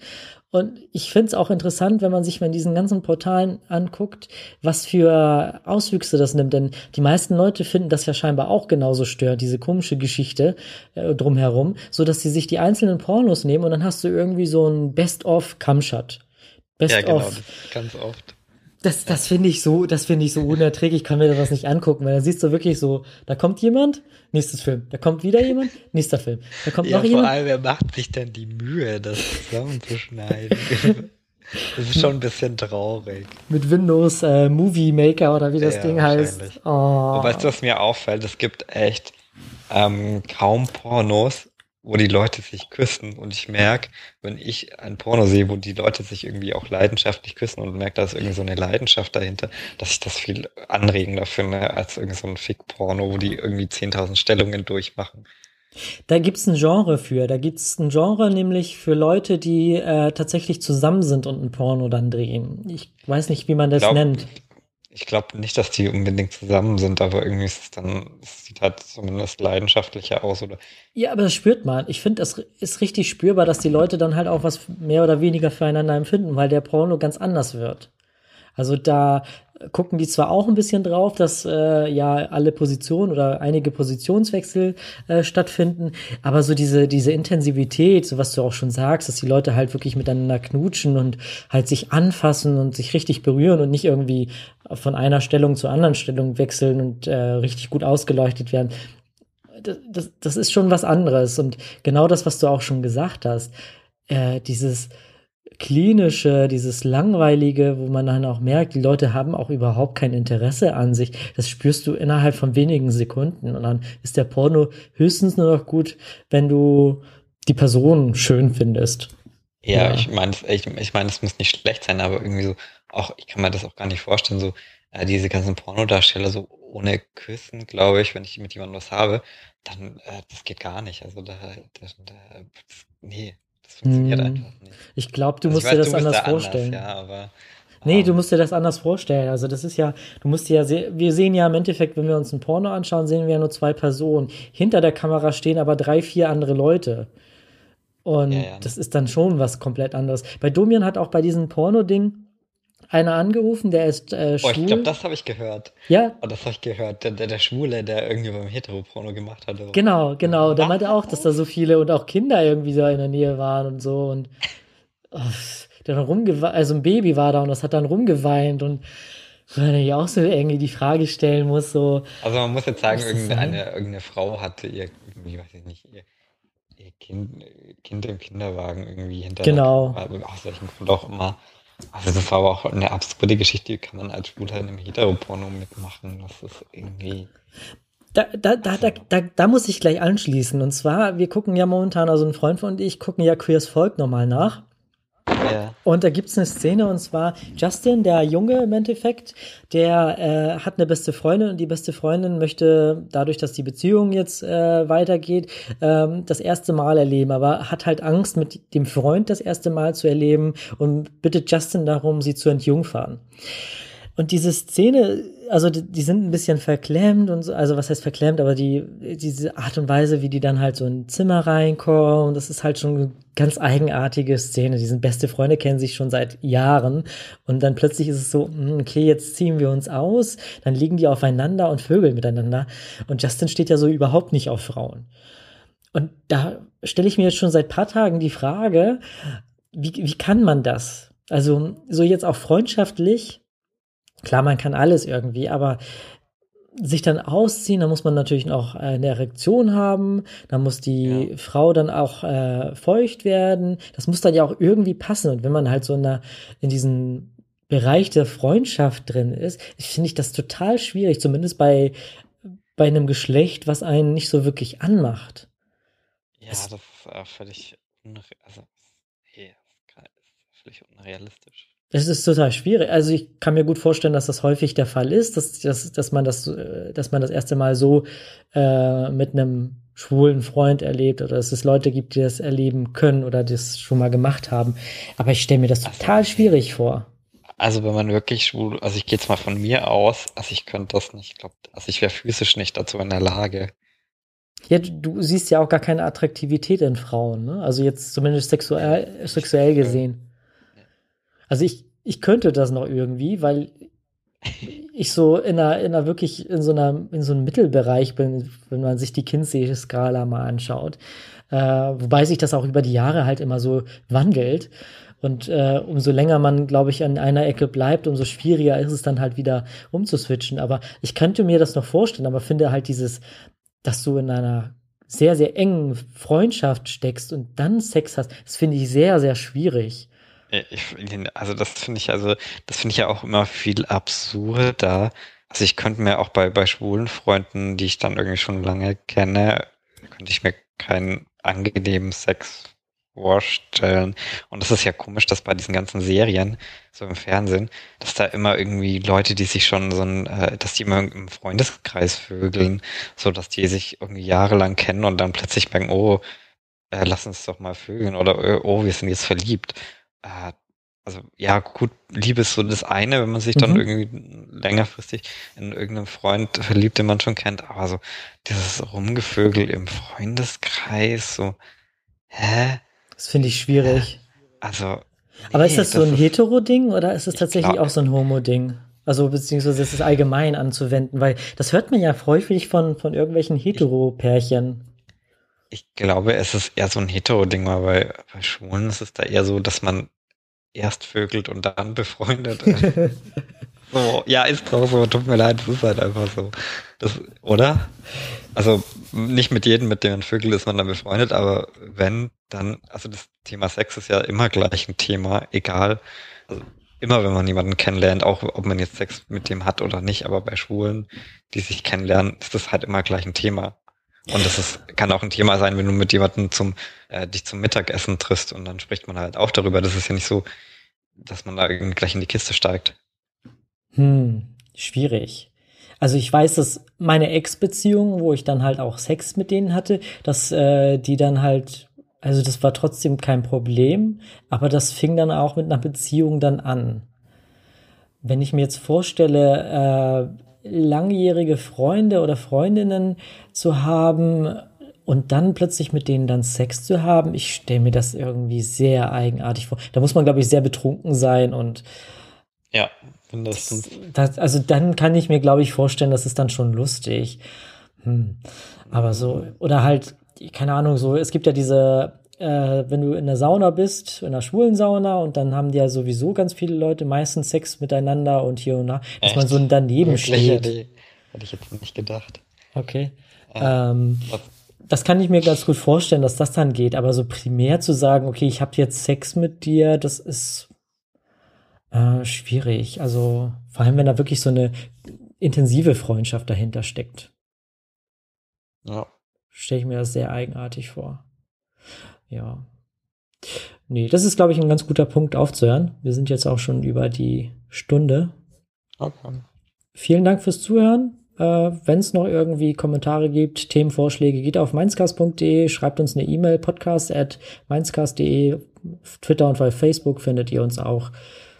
Und ich finde es auch interessant, wenn man sich mal in diesen ganzen Portalen anguckt, was für Auswüchse das nimmt. Denn die meisten Leute finden das ja scheinbar auch genauso störend, diese komische Geschichte drumherum, so dass sie sich die einzelnen Pornos nehmen und dann hast du irgendwie so ein Best-of-Kamshot. Ja, genau, Best-of. das ist ganz oft. Das finde ich so unerträglich, ich kann mir das nicht angucken, weil da siehst du wirklich so, da kommt jemand, nächstes Film, da kommt wieder jemand, nächster Film, da kommt Ja, noch vor jemand. allem, wer macht sich denn die Mühe, das zusammenzuschneiden? Das ist schon ein bisschen traurig. Mit Windows Movie Maker oder wie das Ja, Ding heißt. wahrscheinlich. Und weißt du, Oh. was mir auffällt? Es gibt echt kaum Pornos, wo die Leute sich küssen. Und ich merke, wenn ich ein Porno sehe, wo die Leute sich irgendwie auch leidenschaftlich küssen und merke, da ist irgendwie so eine Leidenschaft dahinter, dass ich das viel anregender finde als irgend so ein Fick-Porno, wo die irgendwie 10.000 Stellungen durchmachen. Da gibt's ein Genre für. Da gibt's ein Genre nämlich für Leute, die tatsächlich zusammen sind und ein Porno dann drehen. Ich weiß nicht, wie man das Glaub, nennt. Ich glaube nicht, dass die unbedingt zusammen sind, aber irgendwie ist es dann, es sieht halt zumindest leidenschaftlicher aus, oder? Ja, aber das spürt man. Ich finde, das ist richtig spürbar, dass die Leute dann halt auch was mehr oder weniger füreinander empfinden, weil der Porno ganz anders wird. Also da gucken die zwar auch ein bisschen drauf, dass ja alle Positionen oder einige Positionswechsel stattfinden, aber so diese Intensivität, so was du auch schon sagst, dass die Leute halt wirklich miteinander knutschen und halt sich anfassen und sich richtig berühren und nicht irgendwie von einer Stellung zur anderen Stellung wechseln und richtig gut ausgeleuchtet werden. Das ist schon was anderes. Und genau das, was du auch schon gesagt hast, dieses klinische, dieses langweilige, wo man dann auch merkt, die Leute haben auch überhaupt kein Interesse an sich. Das spürst du innerhalb von wenigen Sekunden. Und dann ist der Porno höchstens nur noch gut, wenn du die Person schön findest. Ja, Ja. ich meine, es muss nicht schlecht sein, aber irgendwie so, auch, ich kann mir das auch gar nicht vorstellen, so, diese ganzen Pornodarsteller so ohne Küssen, glaube ich, wenn ich mit jemandem was habe, dann, das geht gar nicht. Also nee, das funktioniert Hm. einfach nicht. Ich glaube, du Also ich musst dir weiß, das du bist anders da anders, vorstellen. ja, aber Nee, du ähm, musst dir das anders vorstellen. Also das ist ja, du musst dir ja, wir sehen ja im Endeffekt, wenn wir uns ein Porno anschauen, sehen wir ja nur zwei Personen. Hinter der Kamera stehen aber 3, 4 andere Leute. ja, Und ja. das ist dann schon was komplett anderes. Bei Domian hat auch bei diesem Porno-Ding einer angerufen, der ist Oh, ich glaube, schwul. das habe ich gehört. Ja, Oh, das habe ich gehört. Der Schwule, der irgendwie beim Heteroporno gemacht hat. Oder genau. Der meinte auch, dass da was? so viele und auch Kinder irgendwie so in der Nähe waren und so. Und oh, der dann rumgeweint, also ein Baby war da und das hat dann rumgeweint und weil ich auch so irgendwie die Frage stellen muss, so, Also man muss jetzt sagen, muss das sein? irgendeine Frau hatte ihr, irgendwie, weiß ich nicht, ihr Kind im Kinderwagen irgendwie hinter der Genau. Kamera, aus welchem Grund auch immer. Also das war aber auch eine absurde Geschichte, wie kann man als Schwuler in einem Heteroporno mitmachen? Das ist irgendwie, also, Da muss ich gleich anschließen. Und zwar, wir gucken ja momentan, also ein Freund von und ich gucken ja Queers Folk nochmal nach. ja, Und da gibt's eine Szene, und zwar Justin, der Junge im Endeffekt, der hat eine beste Freundin und die beste Freundin möchte, dadurch, dass die Beziehung jetzt weitergeht, das erste Mal erleben, aber hat halt Angst, mit dem Freund das erste Mal zu erleben und bittet Justin darum, sie zu entjungfern. Und diese Szene, also die sind ein bisschen verklemmt und so, also was heißt verklemmt, aber diese Art und Weise, wie die dann halt so in ein Zimmer reinkommen, das ist halt schon eine ganz eigenartige Szene. Die sind beste Freunde, kennen sich schon seit Jahren und dann plötzlich ist es so, okay, jetzt ziehen wir uns aus, dann liegen die aufeinander und vögeln miteinander und Justin steht ja so überhaupt nicht auf Frauen. Und da stelle ich mir jetzt schon seit paar Tagen die Frage, wie kann man das? Also so jetzt auch freundschaftlich. Klar, man kann alles irgendwie, aber sich dann ausziehen, da muss man natürlich auch eine Erektion haben, da muss die ja. Frau dann auch feucht werden. Das muss dann ja auch irgendwie passen. Und wenn man halt so in diesem Bereich der Freundschaft drin ist, finde ich das total schwierig, zumindest bei einem Geschlecht, was einen nicht so wirklich anmacht. Ja, Es, das ist also, nee, das ist völlig unrealistisch. Es ist total schwierig. Also ich kann mir gut vorstellen, dass das häufig der Fall ist, dass man das erste Mal so mit einem schwulen Freund erlebt oder dass es Leute gibt, die das erleben können oder das schon mal gemacht haben. Aber ich stelle mir das Also, total schwierig vor. also wenn man wirklich schwul, also ich gehe jetzt mal von mir aus, also ich könnte das nicht, ich glaube, also ich wäre physisch nicht dazu in der Lage. Ja, du siehst ja auch gar keine Attraktivität in Frauen, ne? Also jetzt zumindest Nee, sexuell äh, gesehen. Also ich könnte das noch irgendwie, weil ich so wirklich in so einem Mittelbereich bin, wenn man sich die Kinsey-Skala mal anschaut. Wobei sich das auch über die Jahre halt immer so wandelt. Und umso länger man, glaube ich, an einer Ecke bleibt, umso schwieriger ist es dann halt wieder umzuswitchen. Aber ich könnte mir das noch vorstellen, aber finde halt dass du in einer sehr, sehr engen Freundschaft steckst und dann Sex hast, das finde ich sehr, sehr schwierig. Das finde ich ja auch immer viel absurder. Also ich könnte mir auch bei schwulen Freunden, die ich dann irgendwie schon lange kenne, könnte ich mir keinen angenehmen Sex vorstellen. Und das ist ja komisch, dass bei diesen ganzen Serien, so im Fernsehen, dass da immer irgendwie Leute, die sich schon dass die immer im Freundeskreis vögeln, so dass die sich irgendwie jahrelang kennen und dann plötzlich merken, oh, lass uns doch mal vögeln oder oh, wir sind jetzt verliebt. Äh, also ja, gut, Liebe ist so das eine, wenn man sich dann Mhm. irgendwie längerfristig in irgendeinen Freund verliebt, den man schon kennt, aber so dieses Rumgevögel im Freundeskreis, so, hä? Das finde ich schwierig. Also, Aber ist nee, das so ein Hetero-Ding oder ist es ich tatsächlich auch glaube, so ein Homo-Ding? Also, beziehungsweise ist es allgemein anzuwenden, weil das hört man ja häufig von irgendwelchen ich, Hetero-Pärchen. ich glaube, es ist eher so ein Hetero-Ding, weil bei Schwulen ist es da eher so, dass man erst vögelt und dann befreundet. So, ja, ist doch so, tut mir leid, es ist halt einfach so. Oder? Also nicht mit jedem, mit dem man vögelt, ist man dann befreundet, aber wenn, dann, also das Thema Sex ist ja immer gleich ein Thema, egal. Also immer, wenn man jemanden kennenlernt, auch ob man jetzt Sex mit dem hat oder nicht, aber bei Schwulen, die sich kennenlernen, ist das halt immer gleich ein Thema. Und kann auch ein Thema sein, wenn du mit jemandem dich zum Mittagessen triffst und dann spricht man halt auch darüber. Das ist ja nicht so, dass man da irgendwie gleich in die Kiste steigt. Schwierig. Also ich weiß, dass meine Ex-Beziehung, wo ich dann halt auch Sex mit denen hatte, dass die dann halt, also das war trotzdem kein Problem, aber das fing dann auch mit einer Beziehung dann an. Wenn ich mir jetzt vorstelle, langjährige Freunde oder Freundinnen zu haben und dann plötzlich mit denen dann Sex zu haben, ich stelle mir das irgendwie sehr eigenartig vor. Da muss man, glaube ich, sehr betrunken sein und Ja, mindestens. also dann kann ich mir, glaube ich, vorstellen, das ist dann schon lustig. Aber so, oder halt, keine Ahnung, so, es gibt ja wenn du in der Sauna bist, in einer schwulen Sauna, und dann haben die ja sowieso ganz viele Leute meistens Sex miteinander und hier und da, dass man so Echt? daneben Wirklich? steht. Hätte ich jetzt nicht gedacht. Okay. Äh, Ähm, was, Das kann ich mir ganz gut vorstellen, dass das dann geht, aber so primär zu sagen, okay, ich habe jetzt Sex mit dir, das ist schwierig. Also vor allem, wenn da wirklich so eine intensive Freundschaft dahinter steckt, ja. stelle ich mir das sehr eigenartig vor. Ja. Nee, das ist, glaube ich, ein ganz guter Punkt aufzuhören. Wir sind jetzt auch schon über die Stunde. Okay. Vielen Dank fürs Zuhören. Wenn es noch irgendwie Kommentare gibt, Themenvorschläge, geht auf mainzcast.de, schreibt uns eine E-Mail, podcast@mainzcast.de, Twitter und bei Facebook findet ihr uns auch.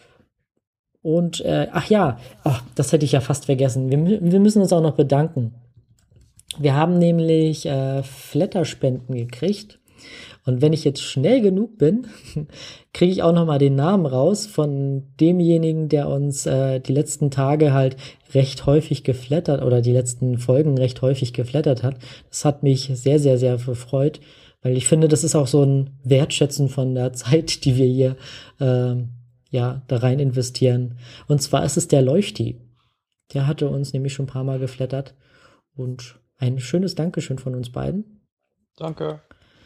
Und, das hätte ich ja fast vergessen. Wir müssen uns auch noch bedanken. Wir haben nämlich Flatterspenden gekriegt. Und wenn ich jetzt schnell genug bin, kriege ich auch noch mal den Namen raus von demjenigen, der uns die letzten Tage halt recht häufig geflattert oder die letzten Folgen recht häufig geflattert hat. Das hat mich sehr, sehr, sehr gefreut, weil ich finde, das ist auch so ein Wertschätzen von der Zeit, die wir hier da rein investieren. Und zwar ist es der Leuchti. Der hatte uns nämlich schon ein paar Mal geflattert. Und ein schönes Dankeschön von uns beiden. Danke.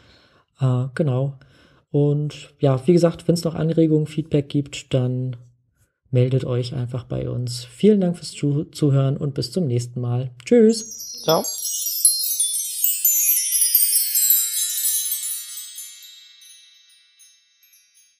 Genau. Und ja, wie gesagt, wenn es noch Anregungen, Feedback gibt, dann meldet euch einfach bei uns. Vielen Dank fürs Zuhören und bis zum nächsten Mal. Tschüss. Ciao.